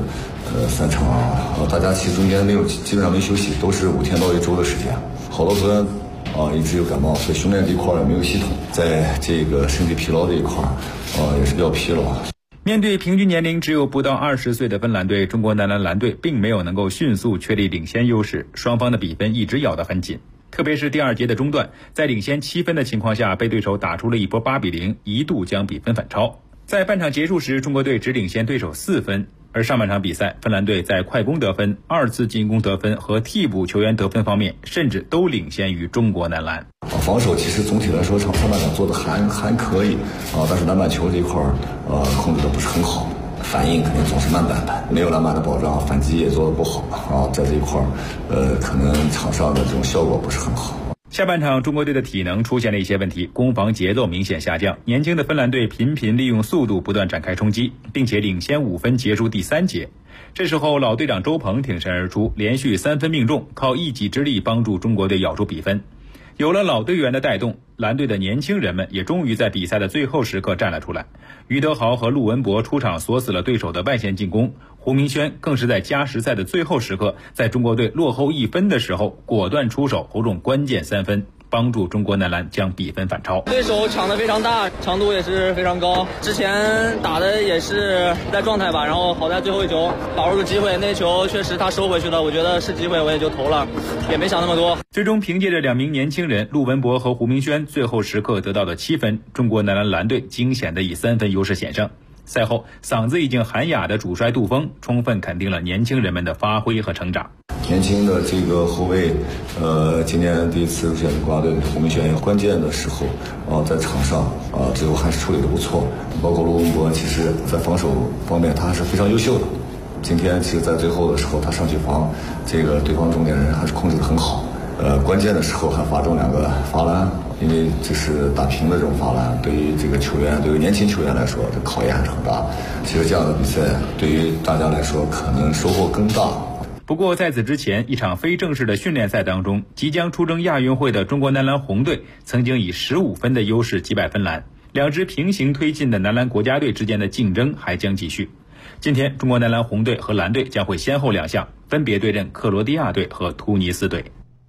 S7: 3场大家其实中间基本上没休息，都是5天到1周的时间。好多球员一直有感冒，所以训练这一块也没有系统，在这个身体疲劳这一块也是比较疲劳。
S5: 面对平均年龄只有不到20岁的芬兰队，中国男篮蓝队并没有能够迅速确立领先优势，双方的比分一直咬得很紧。特别是第2节的中段，在领先7分的情况下，被对手打出了一波8比0，一度将比分反超。在半场结束时，中国队只领先对手4分。而上半场比赛，芬兰队在快攻得分、2次进攻得分和替补球员得分方面，甚至都领先于中国男篮。
S7: 防守其实总体来说，上半场做的还可以但是篮板球这一块控制的不是很好，反应肯定总是慢半拍，没有篮板的保障，反击也做的不好在这一块可能场上的这种效果不是很好。
S5: 下半场中国队的体能出现了一些问题，攻防节奏明显下降，年轻的芬兰队频频利用速度不断展开冲击，并且领先5分结束第3节。这时候老队长周鹏挺身而出，连续3分命中，靠一己之力帮助中国队咬住比分。有了老队员的带动，蓝队的年轻人们也终于在比赛的最后时刻站了出来。于德豪和陆文博出场锁死了对手的外线进攻，胡明轩更是在加时赛的最后时刻，在中国队落后1分的时候果断出手投中关键3分，帮助中国男篮将比分反超。
S11: 对手抢得非常大，强度也是非常高，之前打的也是在状态吧，然后好在最后一球把握住机会，那球确实他收回去了，我觉得是机会我也就投了，也没想那么多。
S5: 最终凭借着2名年轻人陆文博和胡明轩最后时刻得到的7分，中国男篮蓝队惊险的以3分优势险胜。赛后嗓子已经喊哑的主帅杜锋充分肯定了年轻人们的发挥和成长。
S7: 年轻的这个后卫今年第一次入选国家队，胡明轩关键的时候在场上最后还是处理的不错，包括陆文博其实在防守方面他还是非常优秀的。今天其实在最后的时候他上去防这个对方重点人还是控制的很好，关键的时候还罚中2个罚篮，因为这是打平的这种罚篮，对于这个球员，对于年轻球员来说，这考验还是很大。其实这样的比赛对于大家来说可能收获更大。
S5: 不过在此之前，一场非正式的训练赛当中，即将出征亚运会的中国男篮红队曾经以15分的优势击败芬兰，两支平行推进的男篮国家队之间的竞争还将继续。今天中国男篮红队和蓝队将会先后亮相，分别对阵克罗地亚队和突尼斯队。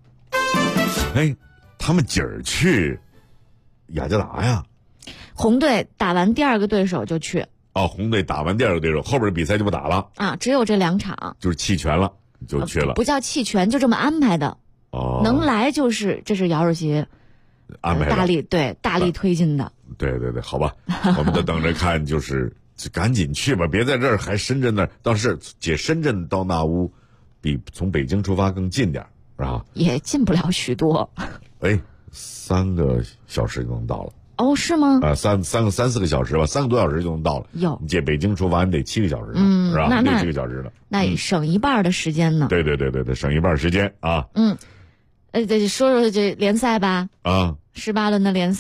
S9: 他们今儿去雅加达呀？
S8: 红队打完第2个对手就去。
S9: 红队打完第2个对手，后边比赛就不打了
S8: 只有这2场，
S9: 就是弃权了，就去了。
S8: 不叫弃权，就这么安排的。能来就是这是姚主席
S9: 安排的，
S8: 大力推进的。
S9: 对，好吧，我们都等着看，就赶紧去吧，别在这儿还深圳那儿。倒是深圳到那屋比从北京出发更近点啊，
S8: 也近不了许多。
S9: 3个小时就能到了。
S8: 是吗
S9: ？3、4个小时吧，3个多小时就能到了。你借北京出发，你得7个小时呢，是吧？6、7个小时呢，
S8: 那也省一半的时间呢。
S9: 对，省一半时间啊。
S8: 得说说这联赛吧。18轮的联赛。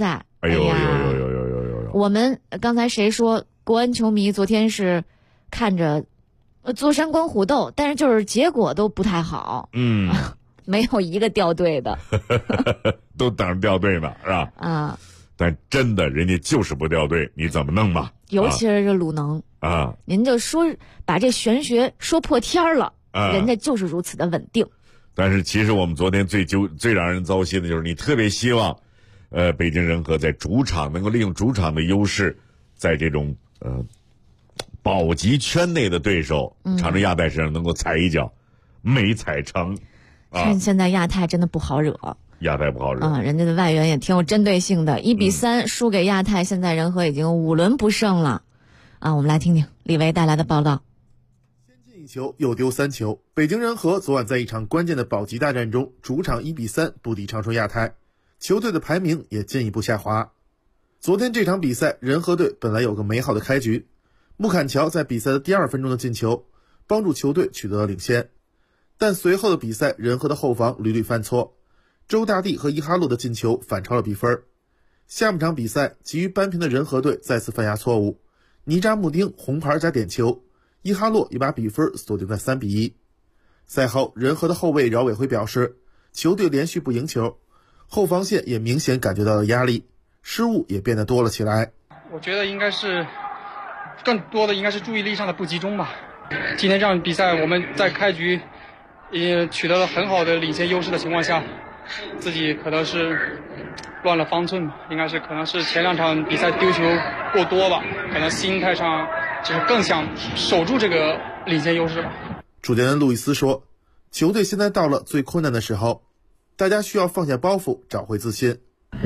S9: 哎呦，
S8: 我们刚才谁说国安球迷昨天是看着坐山观虎斗，但是就是结果都不太好，没有一个掉队的，
S9: 都等着掉队呢，是吧？
S8: 啊，
S9: 但真的人家就是不掉队，你怎么弄吧？
S8: 尤其是这鲁能
S9: 啊，
S8: 您就说把这玄学说破天了，人家就是如此的稳定。
S9: 但是其实我们昨天最让人糟心的就是，你特别希望，北京人和在主场能够利用主场的优势，在这种保级圈内的对手长春亚泰身上能够踩一脚，没踩成。
S8: 看现在亚泰真的不好惹，
S9: 亚泰不好惹，
S8: 人家的外援也挺有针对性的，1-3输给亚泰，现在人和已经5轮不胜了，我们来听听李维带来的报道。
S12: 先进1球又丢3球，北京人和昨晚在一场关键的保级大战中，主场1-3不敌长春亚泰，球队的排名也进一步下滑。昨天这场比赛，人和队本来有个美好的开局，穆坎乔在比赛的第2分钟的进球，帮助球队取得了领先。但随后的比赛，人和的后防屡屡犯错，周大地和伊哈洛的进球反超了比分。下半场比赛，急于扳平的人和队再次犯下错误，尼扎穆丁红牌加点球，伊哈洛也把比分锁定在3-1。赛后，人和的后卫饶伟辉表示，球队连续不赢球，后防线也明显感觉到了压力，失误也变得多了起来。
S15: 我觉得应该是更多的应该是注意力上的不集中吧。今天这场比赛，我们在开局也取得了很好的领先优势的情况下，自己可能是乱了方寸吧，可能是前2场比赛丢球过多吧，可能心态上就是更想守住这个领先优势吧。
S12: 主教练路易斯说，球队现在到了最困难的时候，大家需要放下包袱，找回自信。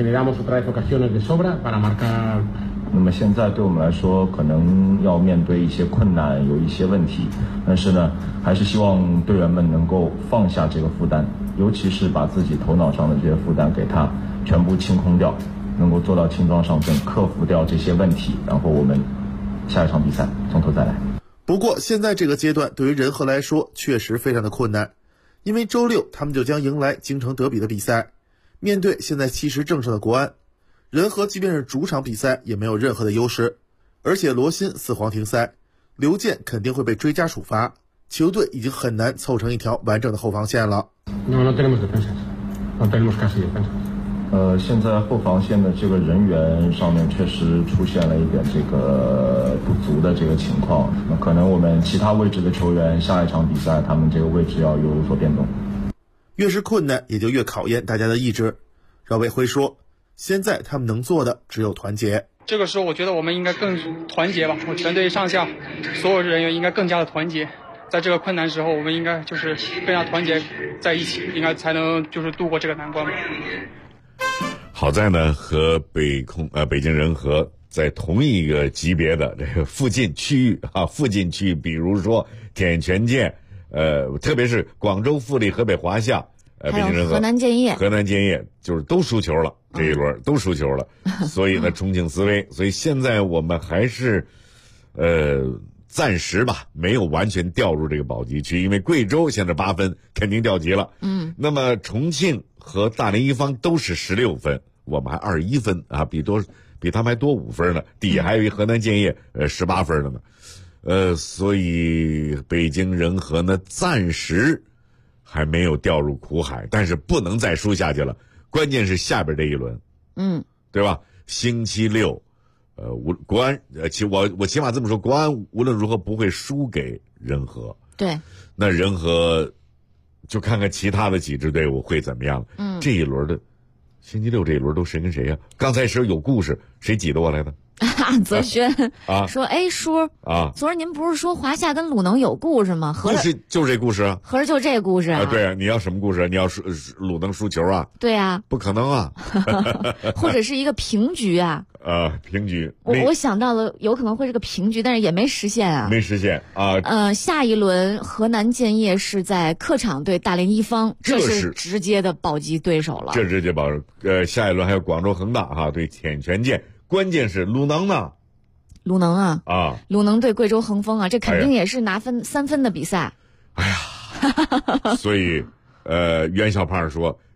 S16: 那么现在对我们来说，可能要面对一些困难，有一些问题，但是呢，还是希望队员们能够放下这个负担，尤其是把自己头脑上的这些负担给它全部清空掉，能够做到轻装上阵，克服掉这些问题，然后我们下一场比赛从头再来。
S12: 不过现在这个阶段对于人和来说确实非常的困难，因为周6他们就将迎来京城德比的比赛，面对现在气势正盛的国安，人和即便是主场比赛也没有任何的优势，而且罗辛4黄停赛，刘健肯定会被追加处罚，球队已经很难凑成一条完整的后防线了。
S16: 现在后防线的这个人员上面确实出现了一点这个不足的这个情况，那可能我们其他位置的球员下一场比赛他们这个位置要有所变动。
S12: 越是困难也就越考验大家的意志。饶伟辉说，现在他们能做的只有团结。
S15: 这个时候我觉得我们应该更团结吧，我全队上下所有人员应该更加的团结，在这个困难时候我们应该就是更加团结在一起，应该才能就是度过这个难关吧。
S9: 好在呢，和北京人和在同一个级别的这个附近区域，比如说田权健，特别是广州富力、河北华夏，北京人和
S8: 河南建
S9: 业就是都输球了，这一轮都输球了，所以呢，重庆斯威，所以现在我们还是暂时吧，没有完全掉入这个保级区，因为贵州现在8分肯定掉级了。那么重庆和大连一方都是16分，我们还21分啊，比他们还多5分呢，底下还有一河南建业18分的呢。所以北京人和呢暂时还没有掉入苦海，但是不能再输下去了。关键是下边这一轮，对吧？星期6。国安我起码这么说，国安无论如何不会输给人和。
S8: 对，
S9: 那人和就看看其他的几支队伍会怎么样。这一轮的星期6这一轮都谁跟谁呀？刚才是有故事，谁挤得过来的？
S8: 泽轩说：“哎，叔昨儿您不是说华夏跟鲁能有故事吗？
S9: 故事就是这故事啊，
S8: 合着就这故事啊？
S9: 对啊，你要什么故事？你要鲁能输球啊？
S8: 对啊，
S9: 不可能啊，
S8: 或者是一个平局啊？
S9: 平局。
S8: 我想到了，有可能会是个平局，但是也没实现啊，
S9: 没实现啊。
S8: 下一轮河南建业是在客场对大连一方，这是直接的保级对手了。
S9: 这直接保下一轮还有广州恒大对田权健。关键是鲁能呢？
S8: 鲁能鲁能对贵州恒丰这肯定也是拿3分的比赛。
S9: 所以袁小胖说，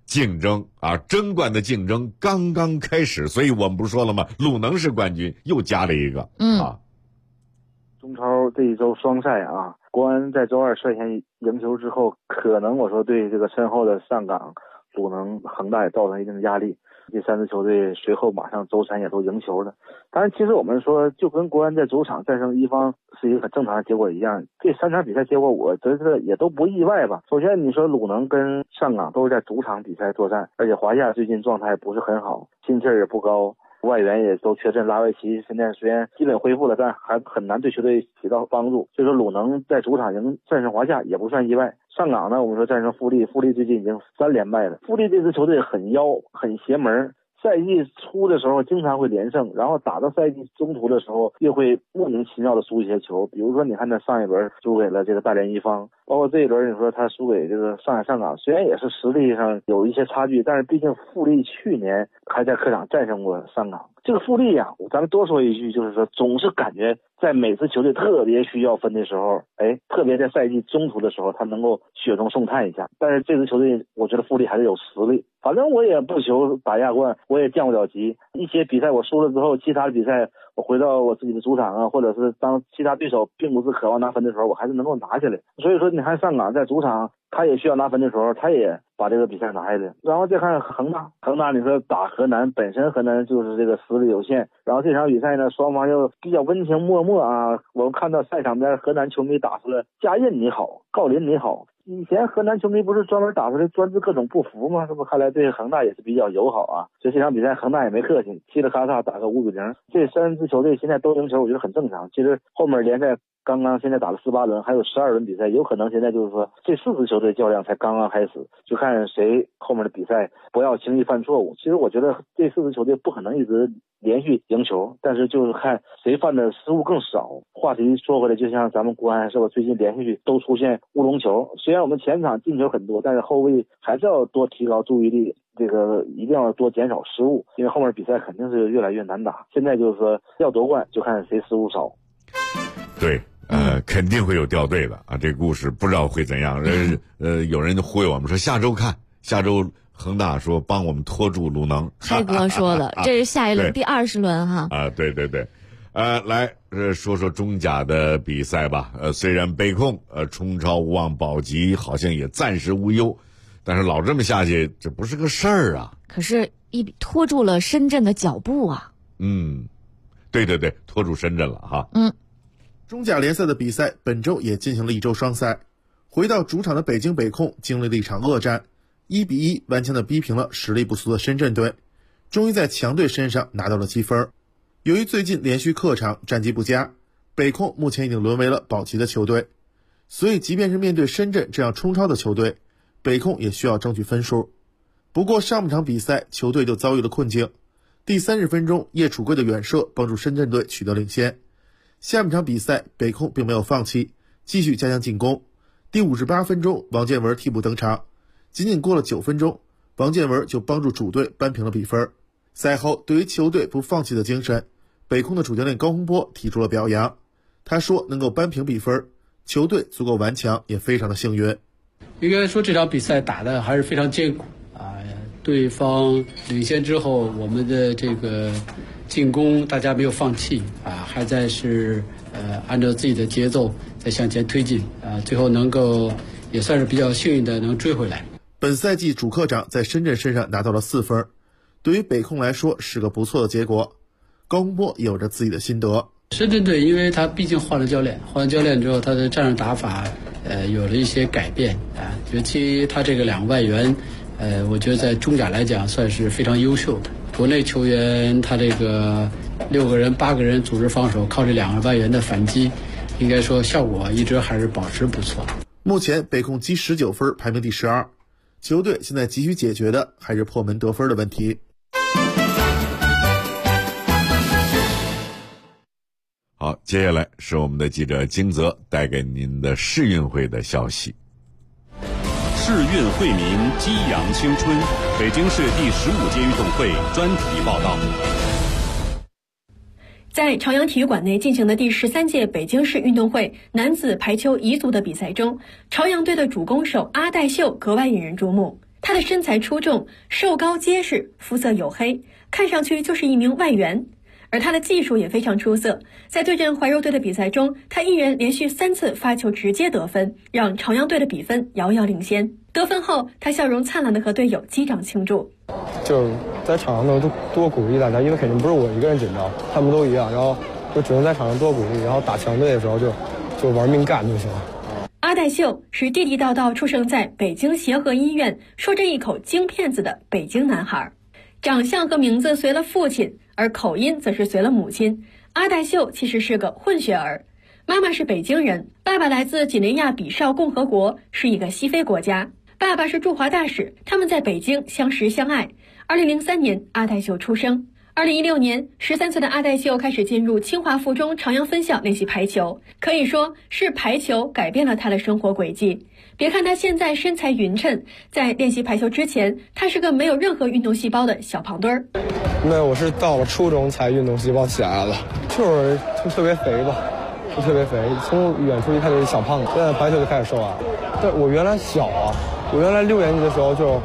S9: 竞争啊，争冠的竞争刚刚开始，所以我们不是说了吗？鲁能是冠军，又加了一个。
S14: 中超这一周双赛啊，国安在周二率先赢球之后，可能我说对这个身后的上港、鲁能、恒大也造成一定的压力。这3支球队随后马上周3也都赢球了。当然，其实我们说就跟国安在主场战胜一方是一个很正常的结果一样，这3场比赛结果我觉得也都不意外吧。首先你说鲁能跟上港都是在主场比赛作战，而且华夏最近状态不是很好，心气儿也不高，外援也都缺阵，拉维奇现在虽然基本恢复了，但还很难对球队起到帮助。所以说鲁能在主场战胜华夏也不算意外。上港呢，我们说战胜富力，富力最近已经3连败了。富力这支球队很妖，很邪门，赛季初的时候经常会连胜，然后打到赛季中途的时候又会莫名其妙的输一些球。比如说你看他上一轮输给了这个大连一方，包括这一轮你说他输给这个上海上港，虽然也是实力上有一些差距，但是毕竟富力去年还在客场战胜过上港。这个富力啊，咱们多说一句，就是说总是感觉在每次球队特别需要分的时候，特别在赛季中途的时候，他能够雪中送炭一下。但是这支球队，我觉得富力还是有实力。反正我也不求打亚冠，我也降不了级。一些比赛我输了之后，其他的比赛我回到我自己的主场啊，或者是当其他对手并不是渴望拿分的时候，我还是能够拿下来。所以说，你看上港在主场，他也需要拿分的时候，他也把这个比赛拿下来。然后再看恒大，你说打河南，本身河南就是这个实力有限，然后这场比赛呢，双方又比较温情脉脉啊。我们看到赛场边河南球迷打出了家印你好，郜林你好。以前河南球迷不是专门打出来专治各种不服吗？这不看来对恒大也是比较友好啊。所以这场比赛恒大也没客气，嘁哩喀嚓打个5-0。这3支球队现在都赢球，我觉得很正常。其实后面联赛刚刚现在打了18轮，还有12轮比赛，有可能现在就是说这4支球队较量才刚刚开始，就看谁后面的比赛不要轻易犯错误。其实我觉得这4支球队不可能一直连续赢球，但是就是看谁犯的失误更少。话题说回来，就像咱们国安是吧，最近连续都出现乌龙球，虽然我们前场进球很多，但是后卫还是要多提高注意力，这个一定要多减少失误，因为后面比赛肯定是越来越难打。现在就是说要夺冠就看谁失误少。
S9: 对，肯定会有掉队的啊！这故事不知道会怎样。有人忽悠我们说下周恒大说帮我们拖住鲁能。
S8: 黑哥说的，这是下一轮第20轮哈。
S9: 对。来说说中甲的比赛吧。虽然北控冲超无望保级，好像也暂时无忧，但是老这么下去，这不是个事儿啊。
S8: 可是拖住了深圳的脚步啊。
S9: 对，拖住深圳了哈。
S12: 中甲联赛的比赛本周也进行了一周双赛，回到主场的北京北控经历了一场恶战，1-1顽强地逼平了实力不俗的深圳队，终于在强队身上拿到了积分。由于最近连续客场战绩不佳，北控目前已经沦为了保级的球队，所以即便是面对深圳这样冲超的球队，北控也需要争取分数。不过上半场比赛球队就遭遇了困境，第30分钟叶楚贵的远射帮助深圳队取得领先。下半场比赛北控并没有放弃，继续加强进攻。第58分钟王建文替补登场，仅仅过了9分钟，王建文就帮助主队扳平了比分。赛后对于球队不放弃的精神，北控的主教练高洪波提出了表扬。他说能够扳平比分，球队足够顽强，也非常的幸运。
S17: 应该说这场比赛打得还是非常艰苦啊！对方领先之后，我们的这个进攻大家没有放弃啊，还在是按照自己的节奏在向前推进啊，最后能够也算是比较幸运的能追回来。
S12: 本赛季主客场在深圳身上拿到了4分，对于北控来说是个不错的结果。高洪波也有着自己的心得。
S17: 深圳队因为他毕竟换了教练之后，他的战术打法有了一些改变啊，尤其他这个2个外援我觉得在中甲来讲算是非常优秀的。国内球员他这个6个人8个人组织防守，靠这2个外援的反击，应该说效果一直还是保持不错。
S12: 目前北控积19分，排名第12，球队现在急需解决的还是破门得分的问题。
S9: 好，接下来是我们的记者金泽带给您的世运会的消息。
S10: 世运惠民，激扬青春。北京市第15届运动会专题报道。
S13: 在朝阳体育馆内进行的第13届北京市运动会男子排球乙组的比赛中，朝阳队的主攻手阿代秀格外引人注目。 他的身材出众，瘦高结实，肤色黝黑，看上去就是一名外援。而他的技术也非常出色，在对阵怀柔队的比赛中，他一人连续3次发球直接得分，让朝阳队的比分遥遥领先。得分后，他笑容灿烂地和队友击掌庆祝。
S18: 就在场上都多鼓励大家，因为肯定不是我一个人紧张，他们都一样，然后就只能在场上多鼓励，然后打强队的时候就玩命干就行了。
S13: 阿代秀是地地道道出生在北京协和医院，说着一口京片子的北京男孩，长相和名字随了父亲，而口音则是随了母亲。阿代秀其实是个混血儿，妈妈是北京人，爸爸来自几内亚比绍共和国，是一个西非国家。爸爸是驻华大使，他们在北京相识相爱。2003年，阿代秀出生。2016年，13岁的阿代秀开始进入清华附中朝阳分校练习排球，可以说是排球改变了他的生活轨迹。别看他现在身材匀称，在练习排球之前，他是个没有任何运动细胞的小胖墩儿。
S18: 没有，我是到了初中才运动细胞起来了，就特别肥吧，就特别肥。从远处一看就是小胖子，现在排球就开始瘦啊。但我原来小啊，我原来6年级的时候就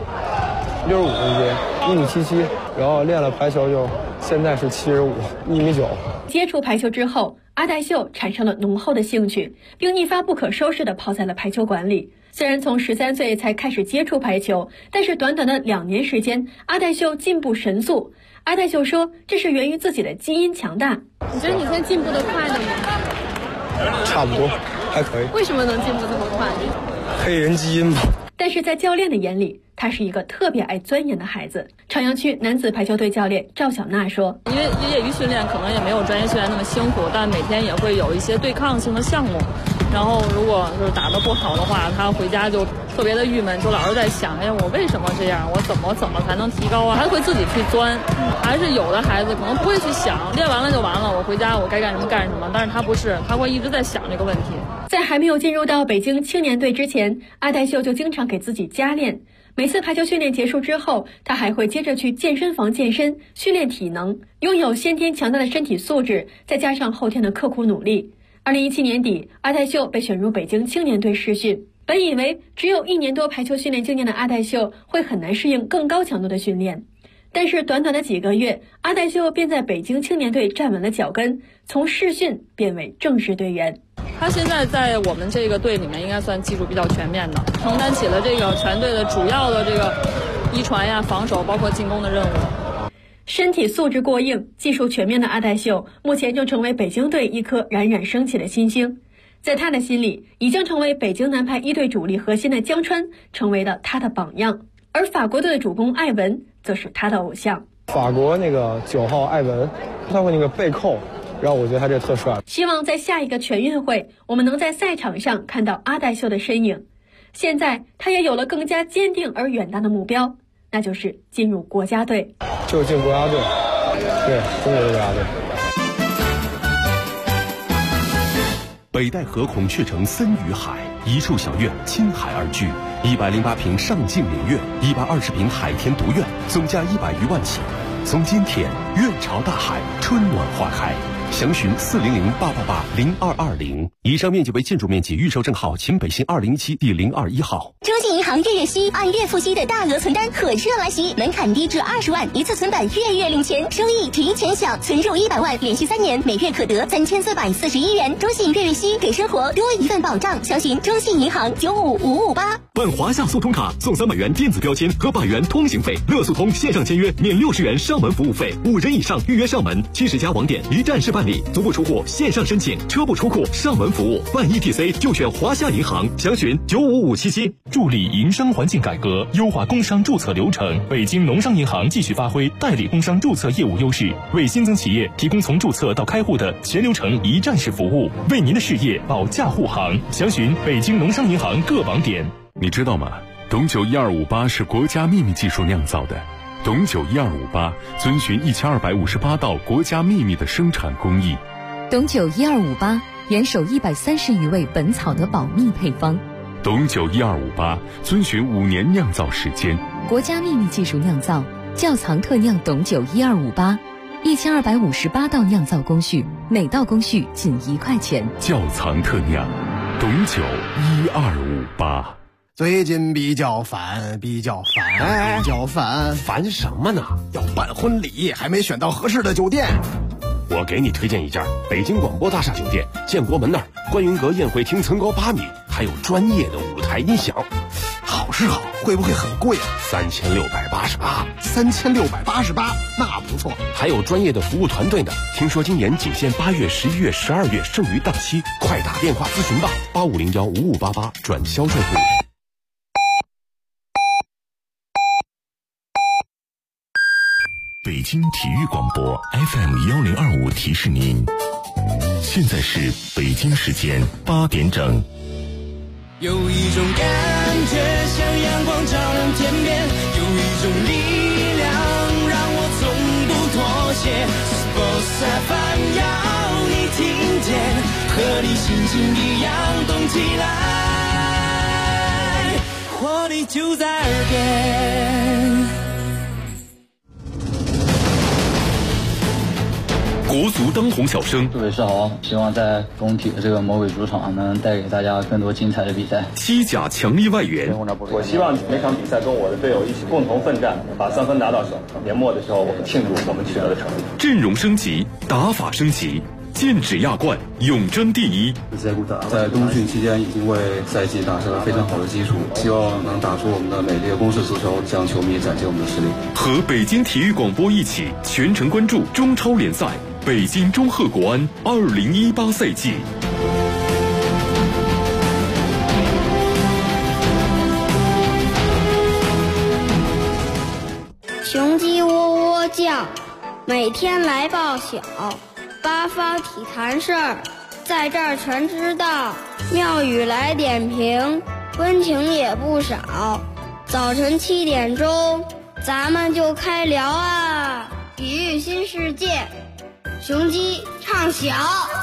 S18: 65公斤，1.77米，然后练了排球就现在是75，1.9米。
S13: 接触排球之后，阿代秀产生了浓厚的兴趣，并一发不可收拾地泡在了排球馆里。虽然从13岁才开始接触排球，但是短短的2年时间，阿代秀进步神速。阿代秀说，这是源于自己的基因强大。
S19: 你觉得你现在进步的快了吗？
S18: 差不多，还可以。
S19: 为什么能进步这么快？
S18: 黑人基因吧。
S13: 但是在教练的眼里，他是一个特别爱钻研的孩子。朝阳区男子排球队教练赵小娜说，
S20: 因为业余训练可能也没有专业训练那么辛苦，但每天也会有一些对抗性的项目，然后如果就是打得不好的话，他回家就特别的郁闷，就老是在想，哎，我为什么这样，我怎么才能提高啊？他会自己去钻。还是有的孩子可能不会去想，练完了就完了，我回家我该干什么干什么，但是他不是，他会一直在想这个问题。
S13: 在还没有进入到北京青年队之前，阿代秀就经常给自己加练。每次排球训练结束之后，他还会接着去健身房健身，训练体能。拥有先天强大的身体素质，再加上后天的刻苦努力。2017年底，阿代秀被选入北京青年队试训。本以为只有1年多排球训练经验的阿代秀会很难适应更高强度的训练，但是短短的几个月，阿代秀便在北京青年队站稳了脚跟，从试训变为正式队员。
S20: 他现在在我们这个队里面应该算技术比较全面的，承担起了这个全队的主要的这个遗传呀、防守包括进攻的任务。
S13: 身体素质过硬、技术全面的阿代秀，目前正成为北京队一颗冉冉升起的新星。在他的心里，已经成为北京男排1队主力核心的江川，成为了他的榜样。而法国队的主攻艾文，则是他的偶像。
S18: 法国那个9号艾文，他会那个背扣，然后我觉得他这特帅。
S13: 希望在下一个全运会，我们能在赛场上看到阿代秀的身影。现在他也有了更加坚定而远大的目标，那就是进入国家队。
S18: 就进国家队，对，中国国家队。
S21: 北戴河孔雀城森与海，一处小院倾海而居，108平上镜明月，120平海天独院，总价100余万起。从今天，院朝大海，春暖花开。详询400-888-0220。以上面积为建筑面积，预售证号秦北新2017第021号。
S25: 中信银行月月息按月付息的大额存单火热来袭，门槛低至20万，一次存版月月领钱，收益提前享，存入100万，连续3年，每月可得3441元。中信月月息给生活多一份保障。详询中信银行95558。
S21: 办华夏速通卡送300元电子标签和100元通行费，乐速通线上签约免60元上门服务费，5人以上预约上门，70家网点一站式办理，足不出户线上申请，车不出库上门服务，办 ETC 就选华夏银行，详询95577。
S10: 助力营商环境改革，优化工商注册流程。北京农商银行继续发挥代理工商注册业务优势，为新增企业提供从注册到开户的全流程一站式服务，为您的事业保驾护航。详询北京农商银行各网点。
S26: 你知道吗？董酒1258是国家秘密技术酿造的。董酒1258遵循1258道国家秘密的生产工艺。
S23: 董酒1258严守130余味本草的保密配方。
S26: 董酒1258遵循5年酿造时间，
S23: 国家秘密技术酿造，窖藏特酿董酒1258，1258道酿造工序，每道工序仅1块钱。
S26: 窖藏特酿，董酒1258。
S1: 最近比较烦，
S2: 烦什么呢？
S1: 要办婚礼，还没选到合适的酒店。
S2: 我给你推荐一家北京广播大厦酒店，建国门那儿，观云阁宴会厅层高8米，还有专业的舞台音响。
S1: 好是好，会不会很贵啊
S2: ？3688。
S1: 3688，那不错。
S2: 还有专业的服务团队呢。听说今年仅限8月、11月、12月，剩余档期，快打电话咨询吧，85015588转销售部。
S21: 北京体育广播 FM1025提示您，现在是北京时间8点整。
S3: 有一种感觉像阳光照亮天边，有一种力量让我从不妥协。Sports FM 要你听见，和你心情一样动起来，活力就在耳边。
S21: 国足当红小生，
S4: 各位是好，希望在工体的这个魔鬼主场能带给大家更多精彩的比赛。
S21: 西甲强力外援，
S22: 我希望每场比赛跟我的队友一起共同奋战，把3分拿到手。年末的时候，我们庆祝我们取得的成绩。
S21: 阵容升级，打法升级，剑指亚冠，永争第一。
S4: 在冬训期间已经为赛季打下了非常好的基础，希望能打出我们的美丽的攻势足球，向球迷展现我们的实力。
S21: 和北京体育广播一起全程关注中超联赛。北京中赫国安2018赛季。
S6: 雄鸡喔喔叫，每天来报晓，八方体坛事儿，在这儿全知道。妙语来点评，温情也不少。早晨7点钟，咱们就开聊啊！体育新世界。雄鸡唱晓。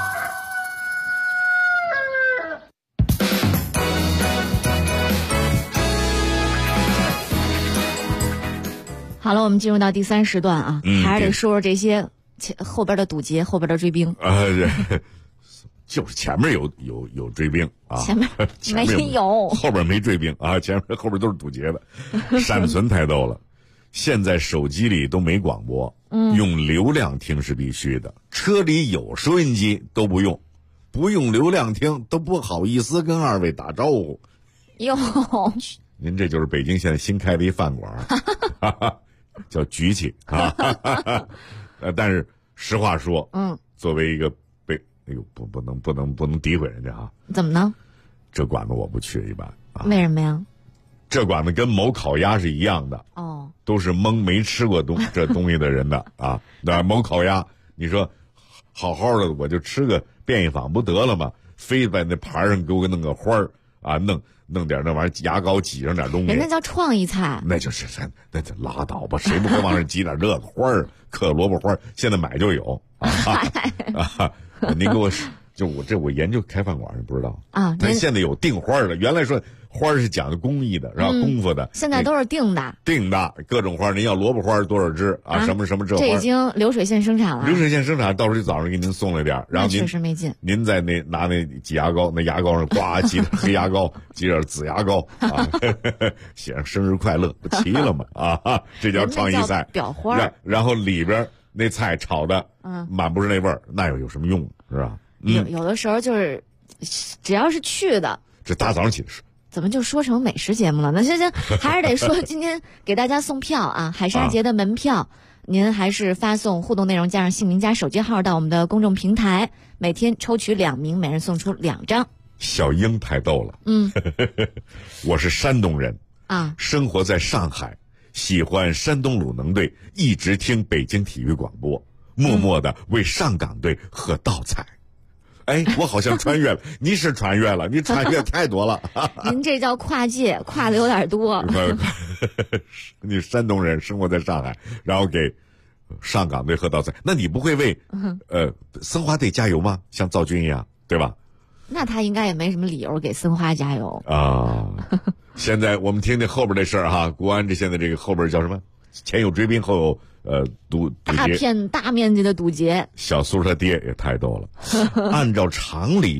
S8: 好了，我们进入到第3时段啊，还是得说说这些后边的堵截，后边的追兵。
S9: 就是前面有追兵啊，
S8: 前面没有，
S9: 后边没追兵啊，后边都是堵截的。山村太逗了。现在手机里都没广播，用流量听是必须的。车里有收音机都不用，不用流量听都不好意思跟2位打招呼。
S8: 哟，
S9: 您这就是北京现在新开的一饭馆，叫局气啊。但是实话说，作为一个不能诋毁人家啊。
S8: 怎么呢？
S9: 这馆子我不去一般啊。
S8: 为什么呀？
S9: 这馆子跟某烤鸭是一样的
S8: 哦，
S9: 都是蒙没吃过这东西的人的啊。那某烤鸭，你说好好的我就吃个便宜坊不得了吗？非在那盘上给我弄个花儿啊，弄点那玩意儿，牙膏挤上点东西，
S8: 人家叫创意菜，
S9: 那就拉倒吧，谁不会往上挤点这个花儿？刻萝卜花儿现在买就有啊。您给我我研究开饭馆，你不知道啊？咱现在有订花的，原来说花是讲究工艺的，然后功夫的，
S8: 现在都是订的，
S9: 各种花。您要萝卜花多少只啊？什么这花？
S8: 这已经流水线生产了。
S9: 流水线生产，到时候早上给您送来点，然后
S8: 确实没劲。
S9: 您在拿那挤牙膏，那牙膏上呱挤点黑牙膏，挤点紫牙膏啊，写上生日快乐，不齐了吗？啊，这叫创意菜，
S8: 裱花。
S9: 然后里边那菜炒的，满不是那味儿，那有什么用是吧？
S8: 有的时候就是只要是去的，
S9: 这大早上起的事。
S8: 怎么就说成美食节目了？那行，还是得说今天给大家送票啊，海沙节的门票，您还是发送互动内容加上姓名加手机号到我们的公众平台，每天抽取2名，每人送出2张。
S9: 小英太逗了，我是山东人啊，生活在上海，喜欢山东鲁能队，一直听北京体育广播，默默的为上港队喝倒彩。哎，我好像穿越了，你是穿越了，你穿越太多了。
S8: 您这叫跨界，跨的有点多。
S9: 你山东人生活在上海，然后给上港队喝倒彩，那你不会为申花队加油吗？像赵军一样，对吧？
S8: 那他应该也没什么理由给申花加油
S9: 啊。现在我们听听后边的事儿哈，国安现在这个后边叫什么？前有追兵，后有堵截，
S8: 大面积的堵截。
S9: 小苏他爹也太逗了。按照常理，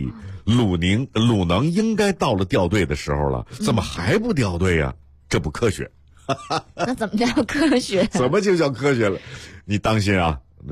S9: 鲁能应该到了掉队的时候了，怎么还不掉队呀？这不科学。
S8: 那怎么叫科学？
S9: 怎么就叫科学了？你当心啊！那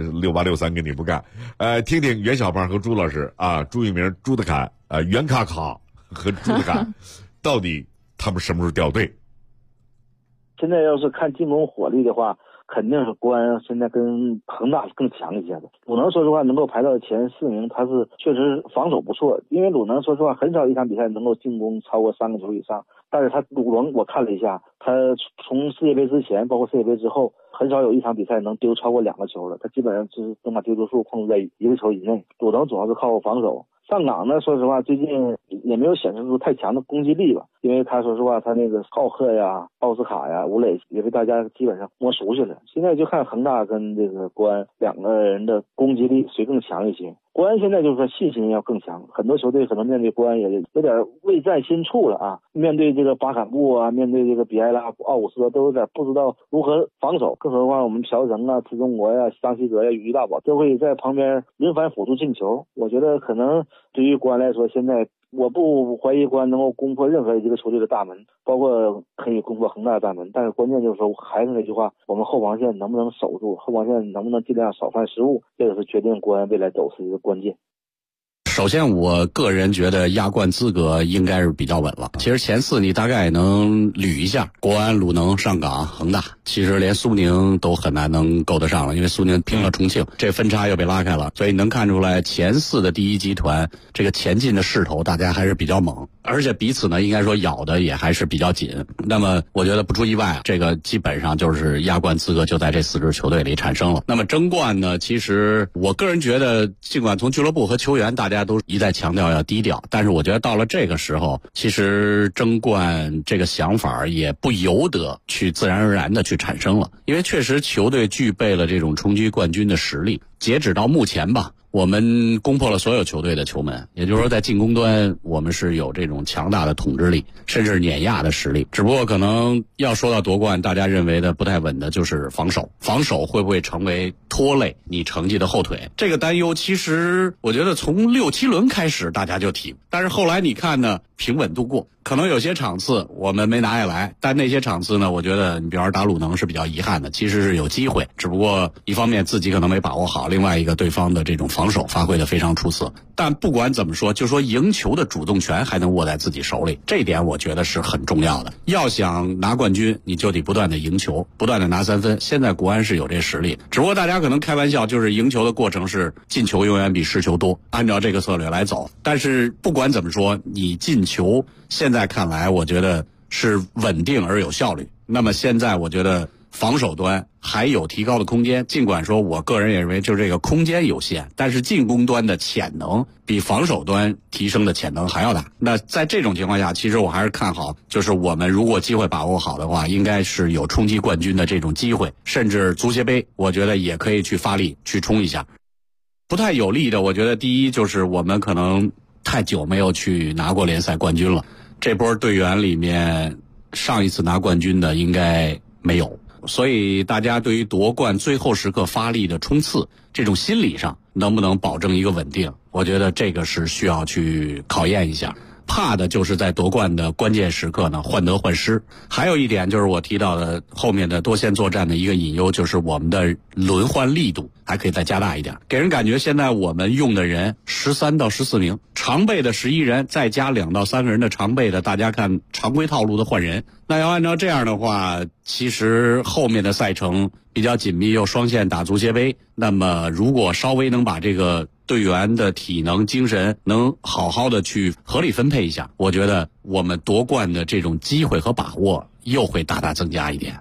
S9: 6863跟你不干。听听袁小胖和朱老师啊，朱一鸣、朱德凯袁卡卡和朱德凯，到底他们什么时候掉队？
S14: 现在要是看进攻火力的话，肯定是国安现在跟恒大更强一些的。鲁能说实话能够排到前4名，他是确实防守不错，因为鲁能说实话很少一场比赛能够进攻超过3个球以上。但是他鲁能我看了一下，他从世界杯之前包括世界杯之后，很少有一场比赛能丢超过2个球了，他基本上就是能把丢球数控制在1个球以内。鲁能主要是靠防守。上港呢，说实话最近也没有显示出太强的攻击力吧，因为他说实话他那个浩克呀、奥斯卡呀、吴磊也被大家基本上摸熟悉了。现在就看恒大跟这个国安2个人的攻击力谁更强一些。国安现在就是说信心要更强，很多球队可能面对国安也有点未战心处了啊，面对这个巴坎布啊，面对这个比埃拉、奥古斯都有点不知道如何防守，更何况我们朴成啊、池中国呀、张稀哲呀、于大宝都会在旁边轮番辅助进球。我觉得可能对于国安来说，现在我不怀疑国安能够攻破任何一个球队的大门，包括可以攻破恒大的大门，但是关键就是说还是那句话，我们后防线能不能守住，后防线能不能尽量少犯失误，这个是决定国安未来走势的一个关键。
S5: 首先我个人觉得亚冠资格应该是比较稳了，其实前4你大概能捋一下，国安、鲁能、上港、恒大，其实连苏宁都很难能够得上了，因为苏宁平了重庆，这分差又被拉开了，所以能看出来前4的第一集团这个前进的势头大家还是比较猛，而且彼此呢应该说咬的也还是比较紧。那么我觉得不出意外，这个基本上就是亚冠资格就在这4支球队里产生了。那么争冠呢，其实我个人觉得尽管从俱乐部和球员大家都一再强调要低调，但是我觉得到了这个时候，其实争冠这个想法也不由得去自然而然的去产生了，因为确实球队具备了这种冲击冠军的实力。截止到目前吧，我们攻破了所有球队的球门，也就是说在进攻端我们是有这种强大的统治力，甚至碾压的实力。只不过可能要说到夺冠，大家认为的不太稳的就是防守会不会成为拖累你成绩的后腿，这个担忧其实我觉得从6、7轮开始大家就提，但是后来你看呢，平稳度过。可能有些场次我们没拿下来，但那些场次呢，我觉得你比方说打鲁能是比较遗憾的，其实是有机会，只不过一方面自己可能没把握好，另外一个对方的这种防守发挥得非常出色。但不管怎么说，就说赢球的主动权还能握在自己手里，这一点我觉得是很重要的。要想拿冠军，你就得不断的赢球，不断的拿3分。现在国安是有这实力，只不过大家可能开玩笑，就是赢球的过程是进球永远比失球多，按照这个策略来走。但是不管怎么说，你进球现在看来我觉得是稳定而有效率。那么现在我觉得防守端还有提高的空间，尽管说我个人也认为就是这个空间有限，但是进攻端的潜能比防守端提升的潜能还要大。那在这种情况下，其实我还是看好，就是我们如果机会把握好的话，应该是有冲击冠军的这种机会，甚至足协杯我觉得也可以去发力去冲一下。不太有利的，我觉得第一就是我们可能太久没有去拿过联赛冠军了，这波队员里面上一次拿冠军的应该没有，所以大家对于夺冠最后时刻发力的冲刺，这种心理上能不能保证一个稳定，我觉得这个是需要去考验一下。怕的就是在夺冠的关键时刻呢，患得患失。还有一点就是我提到的后面的多线作战的一个隐忧，就是我们的轮换力度还可以再加大一点，给人感觉现在我们用的人13到14名，常备的11人，再加2到3个人的常备的，大家看常规套路的换人。那要按照这样的话，其实后面的赛程比较紧密，又双线打足协杯，那么如果稍微能把这个队员的体能精神能好好的去合理分配一下，我觉得我们夺冠的这种机会和把握又会大大增加一点。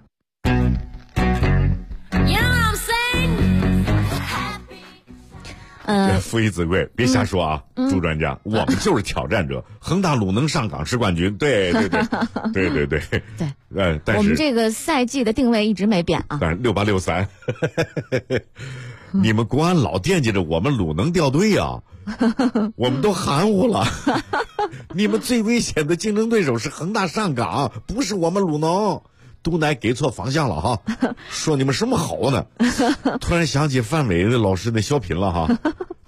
S9: 夫一子贵，别瞎说啊，朱专家，我们就是挑战者，恒大、鲁能、上港是冠军，对，但是
S8: 我们这个赛季的定位一直没变啊，
S9: 但是6863，你们国安老惦记着我们鲁能掉队啊，我们都含糊了，你们最危险的竞争对手是恒大、上港，不是我们鲁能。都乃给错方向了哈，说你们什么好呢？突然想起范伟的老师的小品了哈，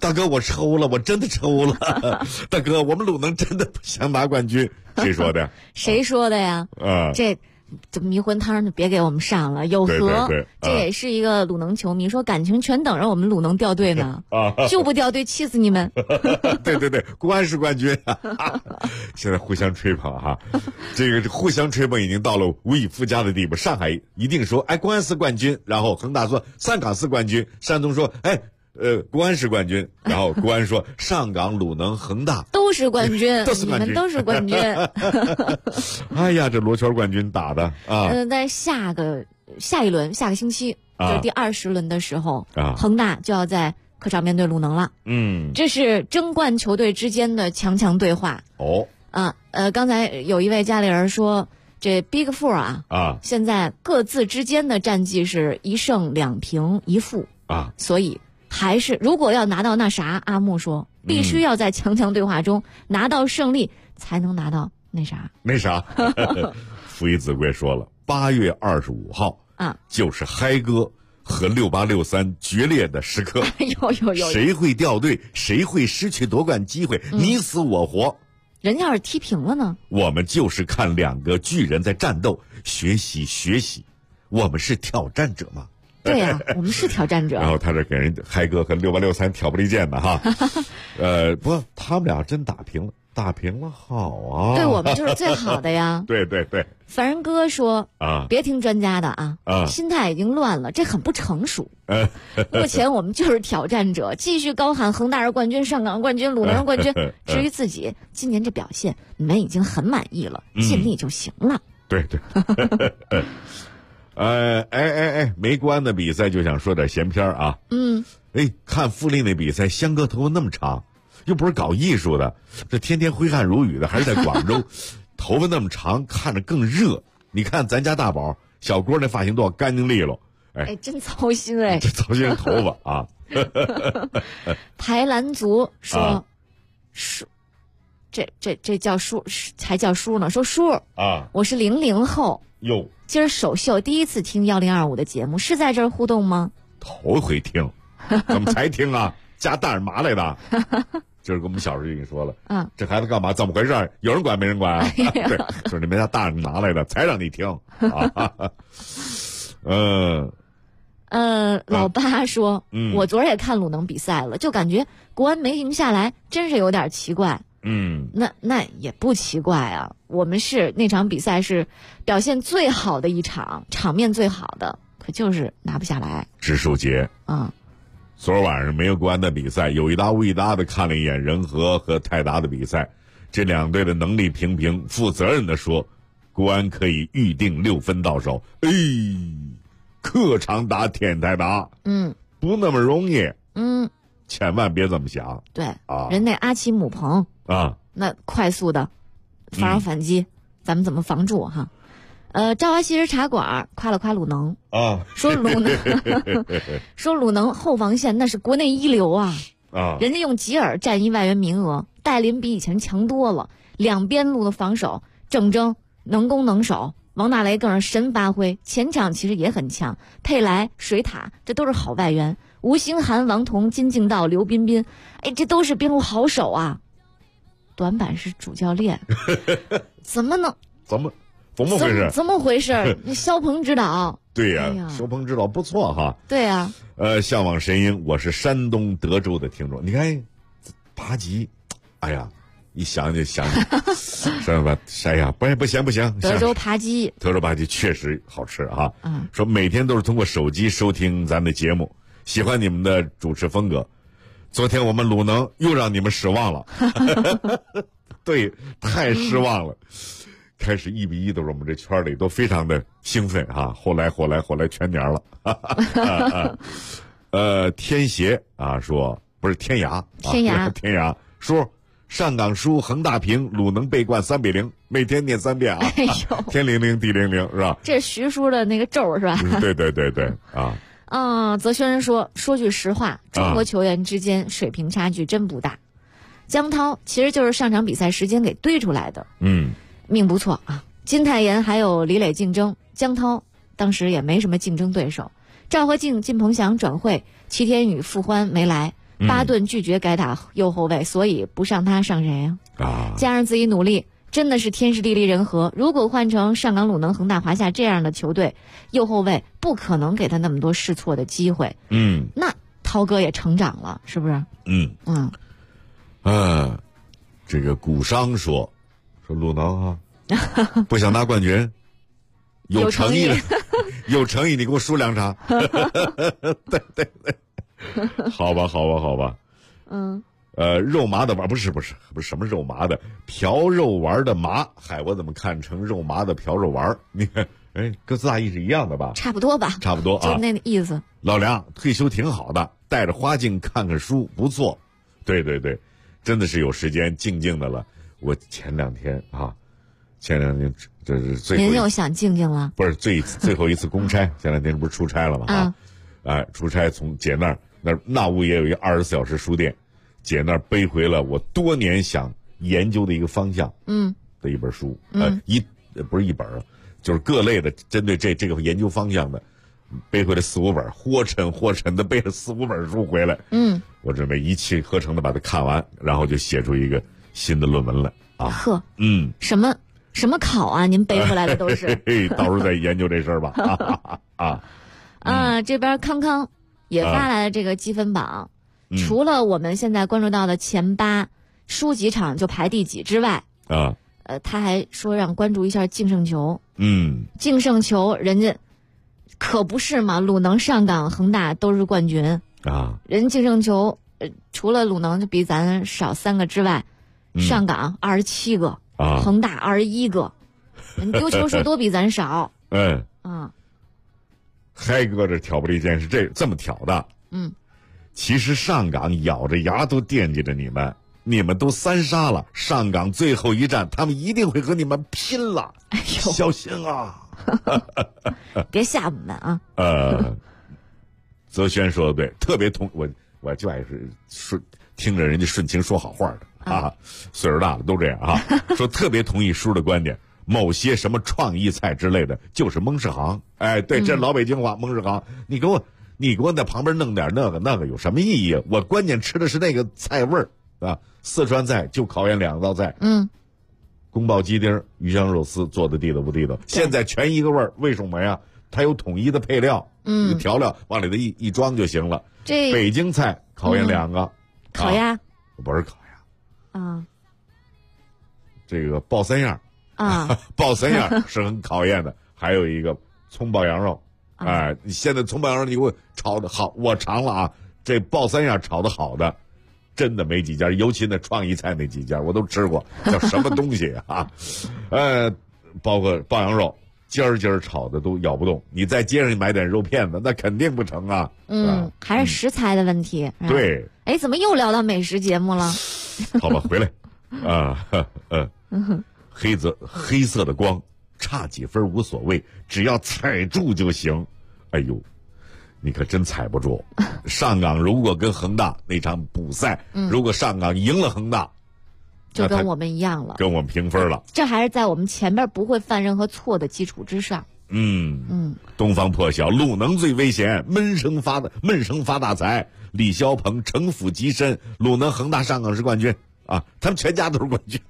S9: 大哥，我抽了，我真的抽了。大哥，我们鲁能真的不想拿冠军。谁说的？
S8: 谁说的呀？这迷魂汤就别给我们上了。有和这也是一个鲁能球迷说感情全等着我们鲁能掉队呢，就不掉队气死你们。
S9: 对，国安是冠军。现在互相吹捧哈，这个互相吹捧已经到了无以复加的地步。上海一定说国安是冠军，然后恒大说上港是冠军，山东说国安是冠军，然后国安说上港、鲁能、恒大
S8: 都是冠军，你们都是冠军。
S9: 哎呀，这罗圈冠军打的啊！
S8: 但是下个星期就是第20轮的时候，恒大就要在客场面对鲁能了。这是争冠球队之间的强对话。刚才有一位家里人说，这 Big Four 现在各自之间的战绩是1胜2平1负所以。还是如果要拿到那啥，阿木说必须要在强对话中拿到胜利，才能拿到那啥。
S9: 傅一子贵说了，8月25号就是嗨哥和6863决裂的时刻。
S8: 有
S9: 谁会掉队，谁会失去夺冠机会，你死我活。
S8: 人家要是踢平了呢？
S9: 我们就是看2个巨人在战斗，学习。我们是挑战者吗？
S8: 对呀，我们是挑战者。
S9: 然后他这给人嗨哥和6863挑拨离间的哈。不，他们俩真打平了，好啊。
S8: 对我们就是最好的呀。
S9: 对。
S8: 凡人哥说别听专家的心态已经乱了，这很不成熟。目前我们就是挑战者，继续高喊恒大是冠军，上港冠军，鲁能是冠军。至于自己今年这表现，你们已经很满意了，尽力就行了。
S9: 对。没国安的比赛就想说点闲篇啊。看富力那比赛，香哥头发那么长，又不是搞艺术的，这天天挥汗如雨的，还是在广州，头发那么长，看着更热。你看咱家大宝小郭那发型多干净利落，
S8: 真操心
S9: 这操心头发啊。
S8: 排篮族说，这叫叔才叫叔呢，说叔我是00后
S9: 哟。
S8: 今儿首秀第一次听1025的节目，是在这儿互动吗？
S9: 头回听，怎么才听啊？加大人麻来的。就是跟我们小时候就跟你说了，这孩子干嘛？怎么回事？有人管没人管啊？对，说你们家大人拿来的，才让你听
S8: 老八说，我昨儿也看鲁能比赛了，就感觉国安没赢下来，真是有点奇怪。那也不奇怪啊，我们是那场比赛是表现最好的一场，场面最好的，可就是拿不下来。
S9: 植树节昨儿晚上没有国安的比赛，有一搭无一搭的看了一眼仁和和泰达的比赛，这2队的能力平平。负责任的说，国安可以预定6分到手。客场打天泰达，不那么容易，千万别这么想。
S8: 对人那阿奇姆彭那快速的防反击，咱们怎么防住哈？赵华西施茶馆夸了夸鲁能说鲁能后防线那是国内一流人家用吉尔占1外援名额，戴林比以前强多了，两边路的防守郑铮能攻能守，王大雷更是神发挥，前场其实也很强，佩莱、水塔这都是好外援，吴兴涵、王彤、金敬道、刘彬彬，这都是边路好手啊。短板是主教练，怎么回事？怎么回事？肖鹏指导。
S9: 对呀，肖鹏指导不错哈。
S8: 对呀。
S9: 向往神鹰，我是山东德州的听众。你看，拔吉，哎呀，一想就想，是吧？哎呀，不行。
S8: 德州扒鸡
S9: 确实好吃啊。说每天都是通过手机收听咱的节目，喜欢你们的主持风格。昨天我们鲁能又让你们失望了，对，太失望了。开始1比1的时候，我们这圈里都非常的兴奋哈。后来全年了。天协说不是天涯说上港输，恒大平，鲁能被冠3比0，每天念3遍啊。天00地00是吧？
S8: 这是徐叔的那个咒是吧？
S9: 对
S8: 泽轩说句实话，中国球员之间水平差距真不大。江涛其实就是上场比赛时间给堆出来的。命不错啊。金泰妍还有李磊竞争，江涛当时也没什么竞争对手。赵和敬、靳鹏翔转会，齐天宇、傅欢没来， 巴顿拒绝改打右后卫，所以不上他上谁啊？加上自己努力，真的是天时地利人和。如果换成上港、鲁能、恒大、华夏这样的球队，右后卫不可能给他那么多试错的机会。那涛哥也成长了，是不是？
S9: 这个古商说鲁能啊，不想拿冠军，有诚意的，有诚意，你给我输2场。对，好吧。肉麻的丸不是什么肉麻的瓢肉丸的麻，嗨，我怎么看成肉麻的瓢肉丸？你看，跟四大意是一样的吧？
S8: 差不多吧，
S9: 差不多啊，
S8: 就那个意思。
S9: 老梁退休挺好的，带着花镜看看书，不错。对，真的是有时间静静的了。我前两天这是最后。您
S8: 又想静静了？
S9: 不是最后一次公差，前两天不是出差了吗？出差从姐那屋也有一个24小时书店，姐那儿背回了我多年想研究的一个方向，的一本书，不是一本，就是各类的针对这个研究方向的。背回来4、5本，豁沉的背了4、5本书回来。我准备一气呵成的把它看完，然后就写出一个新的论文来啊。
S8: 呵，什么考啊？您背回来的都是。
S9: 到时候再研究这事儿吧。
S8: 这边康康也发来了这个积分榜，除了我们现在关注到的前8，输几场就排第几之外，他还说让关注一下净胜球。净胜球人家。可不是嘛，鲁能、上港、恒大都是冠军啊！人净胜球，除了鲁能就比咱少3个之外，上港27个，恒大21个，人丢球数都比咱少。
S9: 嗨哥，这挑拨离间是这么挑的。其实上港咬着牙都惦记着你们，你们都3杀了，上港最后一战，他们一定会和你们拼了，小心啊！
S8: 别吓我们啊！
S9: 泽轩说的对，特别我就爱是听着人家顺情说好话的啊，岁数大了都这样啊。说特别同意叔的观点，某些什么创意菜之类的，就是蒙氏行。对，这老北京话，蒙氏行。你给我在旁边弄点那个有什么意义？我关键吃的是那个菜味儿啊。四川菜就考验2道菜。宫保鸡丁、鱼香肉丝做的地道不地道？现在全一个味儿，为什么呀？它有统一的配料，调料往里头一装就行了。这北京菜考验2个，
S8: 烤鸭
S9: 不是烤鸭这个爆3样爆3样是很考验的。还有一个葱爆羊肉，你现在葱爆羊肉你给我炒的好，我尝了啊，这爆3样炒的好的。真的没几家，尤其那创意菜那几家我都吃过，叫什么东西啊？包括爆羊肉，尖儿炒的都咬不动。你在街上买点肉片子，那肯定不成啊。
S8: 还是食材的问题。
S9: 对。
S8: 怎么又聊到美食节目了？
S9: 好吧，回来黑色的光，差几分无所谓，只要踩住就行。哎呦。你可真踩不住。上港如果跟恒大那场补赛，如果上港赢了恒大，
S8: 就跟我们一样了，
S9: 跟我们平分了。
S8: 这还是在我们前边不会犯任何错的基础之上。
S9: 东方破晓，鲁能最危险，闷声发大财。李霄鹏城府极深，鲁能、恒大、上港是冠军啊，他们全家都是冠军。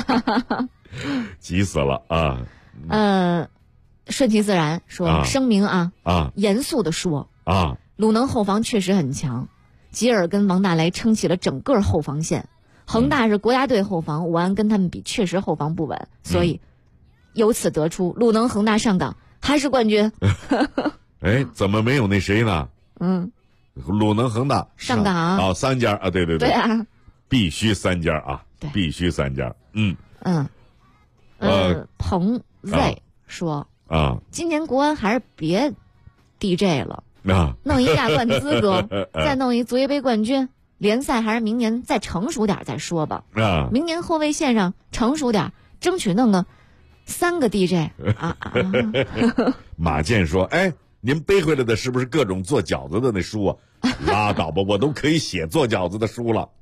S9: 急死了啊！
S8: 顺其自然说，声明严肃的说。鲁能后防确实很强，吉尔跟王大雷撑起了整个后防线。恒大是国家队后防，武安跟他们比确实后防不稳，所以由此得出鲁能、恒大、上港还是冠军。
S9: 怎么没有那谁呢？鲁能、恒大、
S8: 上港
S9: 3家啊，对
S8: 对啊，
S9: 必须3家啊，必须3家。
S8: 彭 Z 说今年国安还是别 DJ 了。弄一亚冠资格，再弄一足协杯冠军，联赛还是明年再成熟点再说吧。明年后卫线上成熟点，争取弄个3个 DJ
S9: 马健说：“您背回来的是不是各种做饺子的那书啊？拉倒吧，我都可以写做饺子的书了。”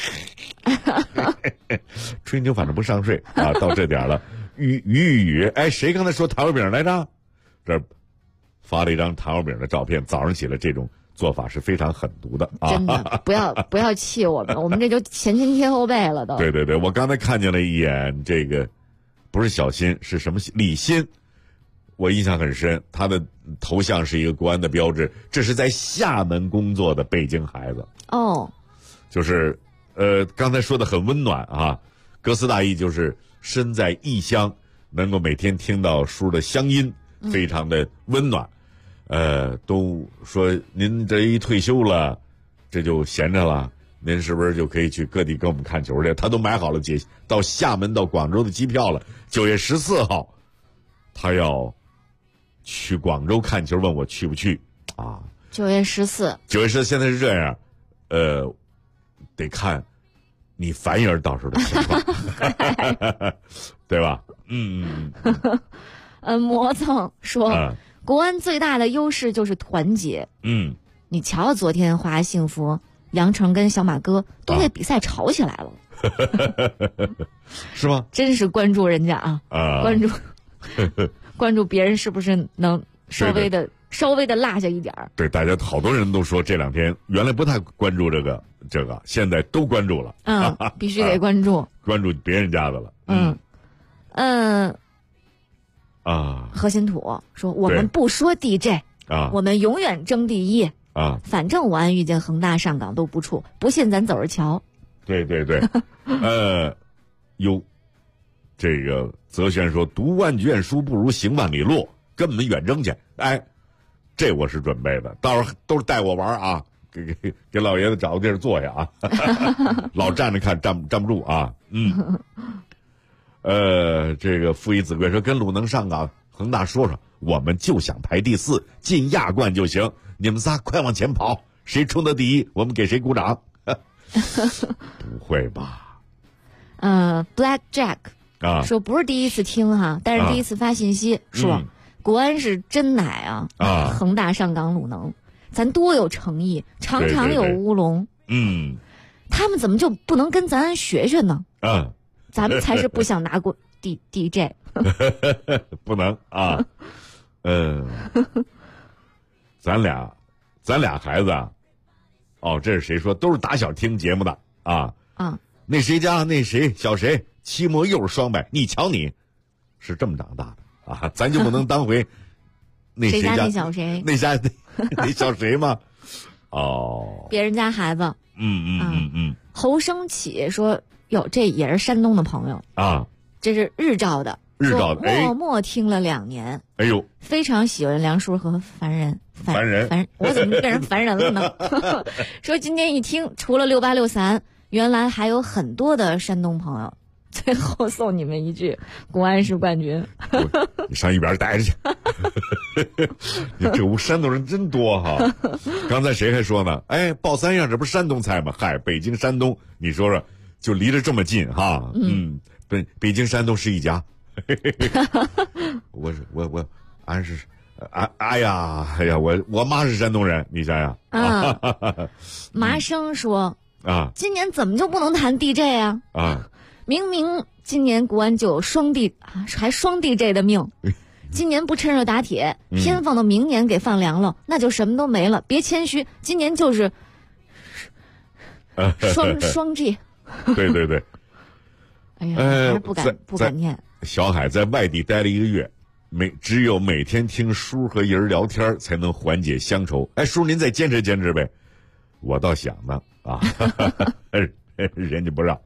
S9: 吹牛反正不上税啊，到这点了。雨，谁刚才说糖油饼来着？这发了一张糖油饼的照片，早上起来这种做法是非常狠毒的啊！
S8: 真的，不要气我们，我们这就前亲贴后背了都。
S9: 对对对，我刚才看见了一眼这个，不是小新，是什么李欣，我印象很深，他的头像是一个国安的标志，这是在厦门工作的北京孩子
S8: 哦，
S9: 就是刚才说的很温暖啊，歌词大意就是身在异乡，能够每天听到叔的乡音，非常的温暖。都说您这一退休了，这就闲着了，您是不是就可以去各地跟我们看球去？他都买好了到厦门到广州的机票了。9月14号，他要去广州看球，问我去不去啊
S8: ？9月14，
S9: 现在是这样，得看你繁衍到时候的情况，对吧？
S8: 磨蹭说。国安最大的优势就是团结。你瞧，昨天华夏幸福、杨成跟小马哥都为比赛吵起来了，
S9: 是吗？
S8: 真是关注人家啊！关注别人是不是能稍微的落下一点儿？
S9: 对，大家好多人都说这2天原来不太关注这个，现在都关注了。
S8: 必须得关注，
S9: 关注别人家的了。
S8: 何新土说：“我们不说 DJ 我们永远争第一反正我安遇见恒大上港都不怵，不信咱走着瞧。”
S9: 对对对，这个泽轩说：“读万卷书不如行万里路，跟我们远征去。”哎，这我是准备的，到时候都是带我玩啊，给老爷子找个地儿坐下啊，老站着看站不住啊。这个父以子贵说，跟鲁能上港恒大说，我们就想排第4，进亚冠就行。你们仨快往前跑，谁冲到第1，我们给谁鼓掌。不会吧
S8: ？Black Jack 说不是第一次听哈，但是第一次发信息说，国安是真奶恒大上港鲁能，咱多有诚意，场场有乌龙。他们怎么就不能跟咱学学呢？咱们才是不想拿过 DJ
S9: 不能啊。咱俩孩子这是谁说？都是打小听节目的那谁家那谁小谁期末又是双百，你瞧你是这么长大的咱就不能当回那谁家
S8: 那小谁
S9: 那家那小谁吗？
S8: 别人家孩子。侯生启说。哟，这也是山东的朋友这是日照的，默默听了2年，
S9: 哎呦，
S8: 非常喜欢梁叔和凡人，我怎么变成凡人了呢？说今天一听，除了68、63，原来还有很多的山东朋友。最后送你们一句：国安是冠军。
S9: 你上一边待着去。你这屋山东人真多哈。刚才谁还说呢？报3样，这不是山东菜吗？嗨，北京山东，你说说。就离着这么近哈，北京山东是一家。俺是，哎呀，我妈是山东人，你想想。
S8: 麻生说今年怎么就不能谈 DJ 明明今年国安就有双 DJ 的命，今年不趁热打铁，偏放到明年给放凉了，那就什么都没了。别谦虚，今年就是双 G。
S9: 对对对，
S8: 哎呀，不敢念。
S9: 小海在外地待了1个月，只有每天听叔和人聊天才能缓解乡愁。叔您再坚持坚持呗，我倒想呢人家不让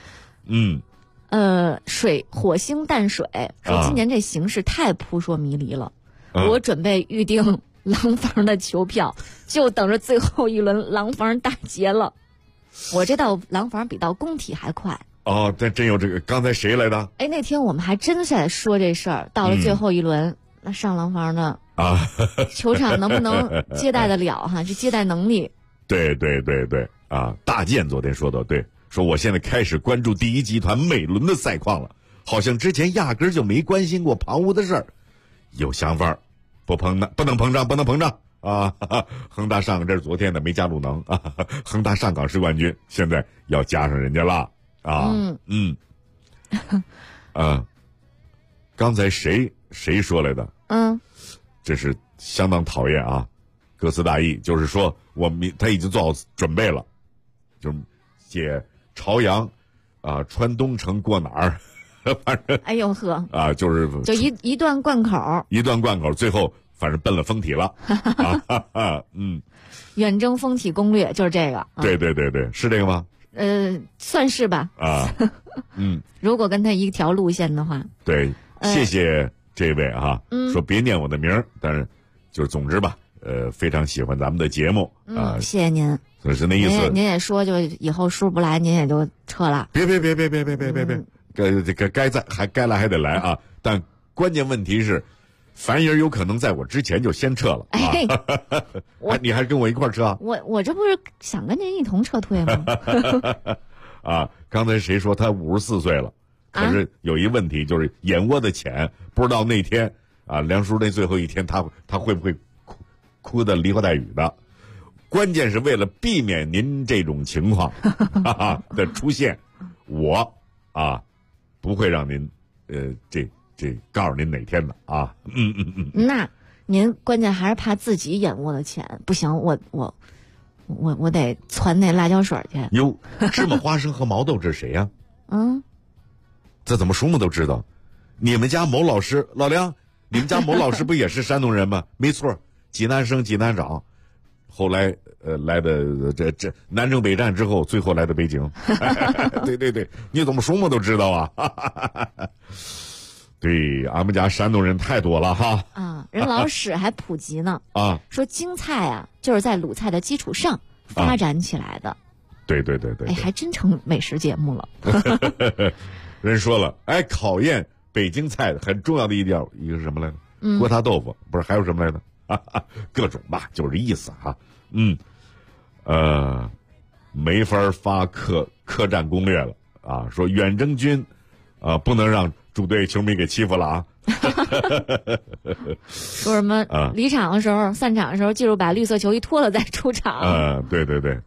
S8: 火星淡水说今年这形势太扑朔迷离了，我准备预定廊坊的球票，就等着最后一轮廊坊大捷了。我这到廊坊比到工体还快
S9: 但真有这个。刚才谁来的？
S8: 那天我们还真是在说这事儿。到了最后一轮，那上廊坊的球场能不能接待得了这接待能力。
S9: 对对对对大健昨天说的对，说我现在开始关注第一集团每轮的赛况了，好像之前压根就没关心过旁屋的事儿。有想法，不能膨胀。恒大上港这是昨天的，没加鲁能恒大上港是冠军，现在要加上人家了刚才谁说来的？这是相当讨厌歌词大意就是说他已经做好准备了，就是写朝阳啊，穿东城过哪儿，反正
S8: 哎呦呵
S9: 啊，就
S8: 一段贯口，
S9: 最后反正奔了封体了
S8: 远征封体攻略就是这个。
S9: 对，是这个吗？
S8: 算是吧。如果跟他一条路线的话。
S9: 对，谢谢这位啊，说别念我的名儿，但是就是总之吧，非常喜欢咱们的节目啊，
S8: 谢谢您。
S9: 是那意思。
S8: 您也说，就以后叔不来，您也就撤了。
S9: 别，该来还得来啊！但关键问题是，凡人有可能在我之前就先撤了啊！你还跟我一块儿撤？
S8: 我这不是想跟您一同撤退吗？
S9: 啊！刚才谁说他54岁了？可是有一问题，就是眼窝的浅，不知道那天啊，梁叔那最后一天，他会不会哭得梨花带雨的？关键是为了避免您这种情况的出现，我不会让您这告诉您哪天的啊。
S8: 那您关键还是怕自己眼窝的浅，不行，我得攒那辣椒水去。
S9: 哟，芝麻花生和毛豆这是谁呀？这怎么叔母都知道？你们家某老师，老梁，你们家某老师不也是山东人吗？没错，济南生济南长，后来来的这南征北战之后，最后来的北京。对，你怎么叔母都知道啊？对，俺们家山东人太多了哈。
S8: 人老史还普及呢。说京菜啊，就是在鲁菜的基础上发展起来的。
S9: 对。
S8: 哎，还真成美食节目了。
S9: 人说了，考验北京菜很重要的一个是什么来着？锅塌豆腐，不是还有什么来着？各种吧，就是这意思哈。没法发客战攻略了啊！说远征军不能让主队球迷给欺负了啊！
S8: 说什么离场的时候、散场的时候，记住把绿色球衣脱了再出场。
S9: 对，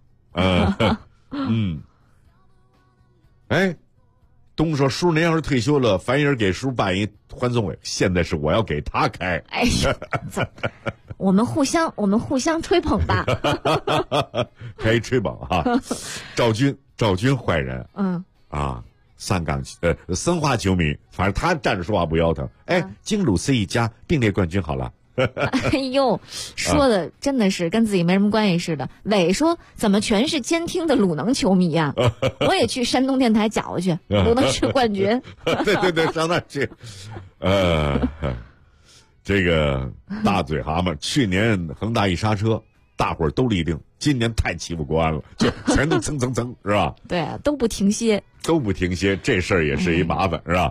S9: 东说叔，您要是退休了，凡人给叔办一欢送会，现在是我要给他开。
S8: 哎呀，我们互相吹捧吧。
S9: 开一吹捧哈。赵军坏人。申花球迷，反正他站着说话不腰疼。京鲁是一家，并列冠军好了。
S8: 哎呦，说的真的是跟自己没什么关系似的。伟说怎么全是监听的鲁能球迷呀？我也去山东电台搅和去，鲁能是冠军。
S9: 对，上那去。这个大嘴蛤蟆，去年恒大一刹车，大伙儿都立定，今年太欺负国安了，就全都蹭是吧？
S8: 对啊，都不停歇，
S9: 这事儿也是一麻烦，是吧？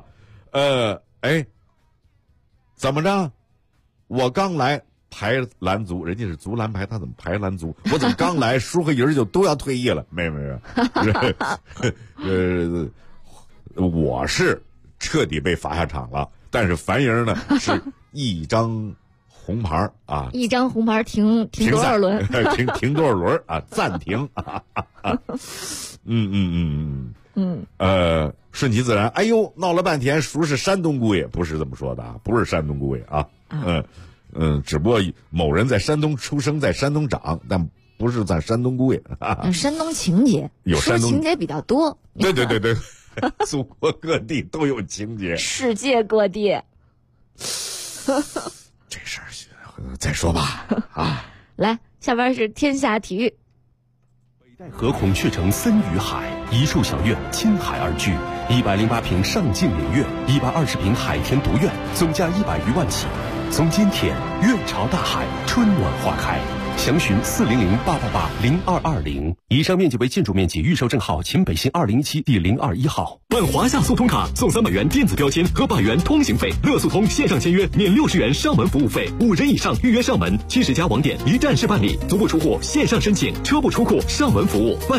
S9: 怎么着？我刚来排蓝足，人家是足篮排，他怎么排蓝足？我怎么刚来，叔和莹就都要退役了？没有。我是彻底被罚下场了，但是樊莹呢是一张红牌啊，
S8: 一张红牌停多少轮？
S9: 停多少轮啊？暂停。顺其自然。哎呦，闹了半天，叔是山东姑爷，不是这么说的啊，不是山东姑爷啊。只不过某人在山东出生，在山东长，但不是在山东姑爷。
S8: 山东情节，
S9: 有山东
S8: 情节比较多。
S9: 对，祖国各地都有情节，
S8: 世界各地。
S9: 这事儿再说吧。
S8: 来，下边是天下体育。
S21: 北戴河孔雀城森与海，一处小院亲海而居，108平上镜连院，120平海天独院，总价100余万起。总监田，院朝大海，春暖花开。详询400-888-0220。以上面积为建筑面积，预售证号秦北新2017第021号。办华夏速通卡送300元电子标签和100元通行费，乐速通线上签约免60元上门服务费，5人以上预约上门，70家网点一站式办理，足不出户线上申请，车不出库上门服务。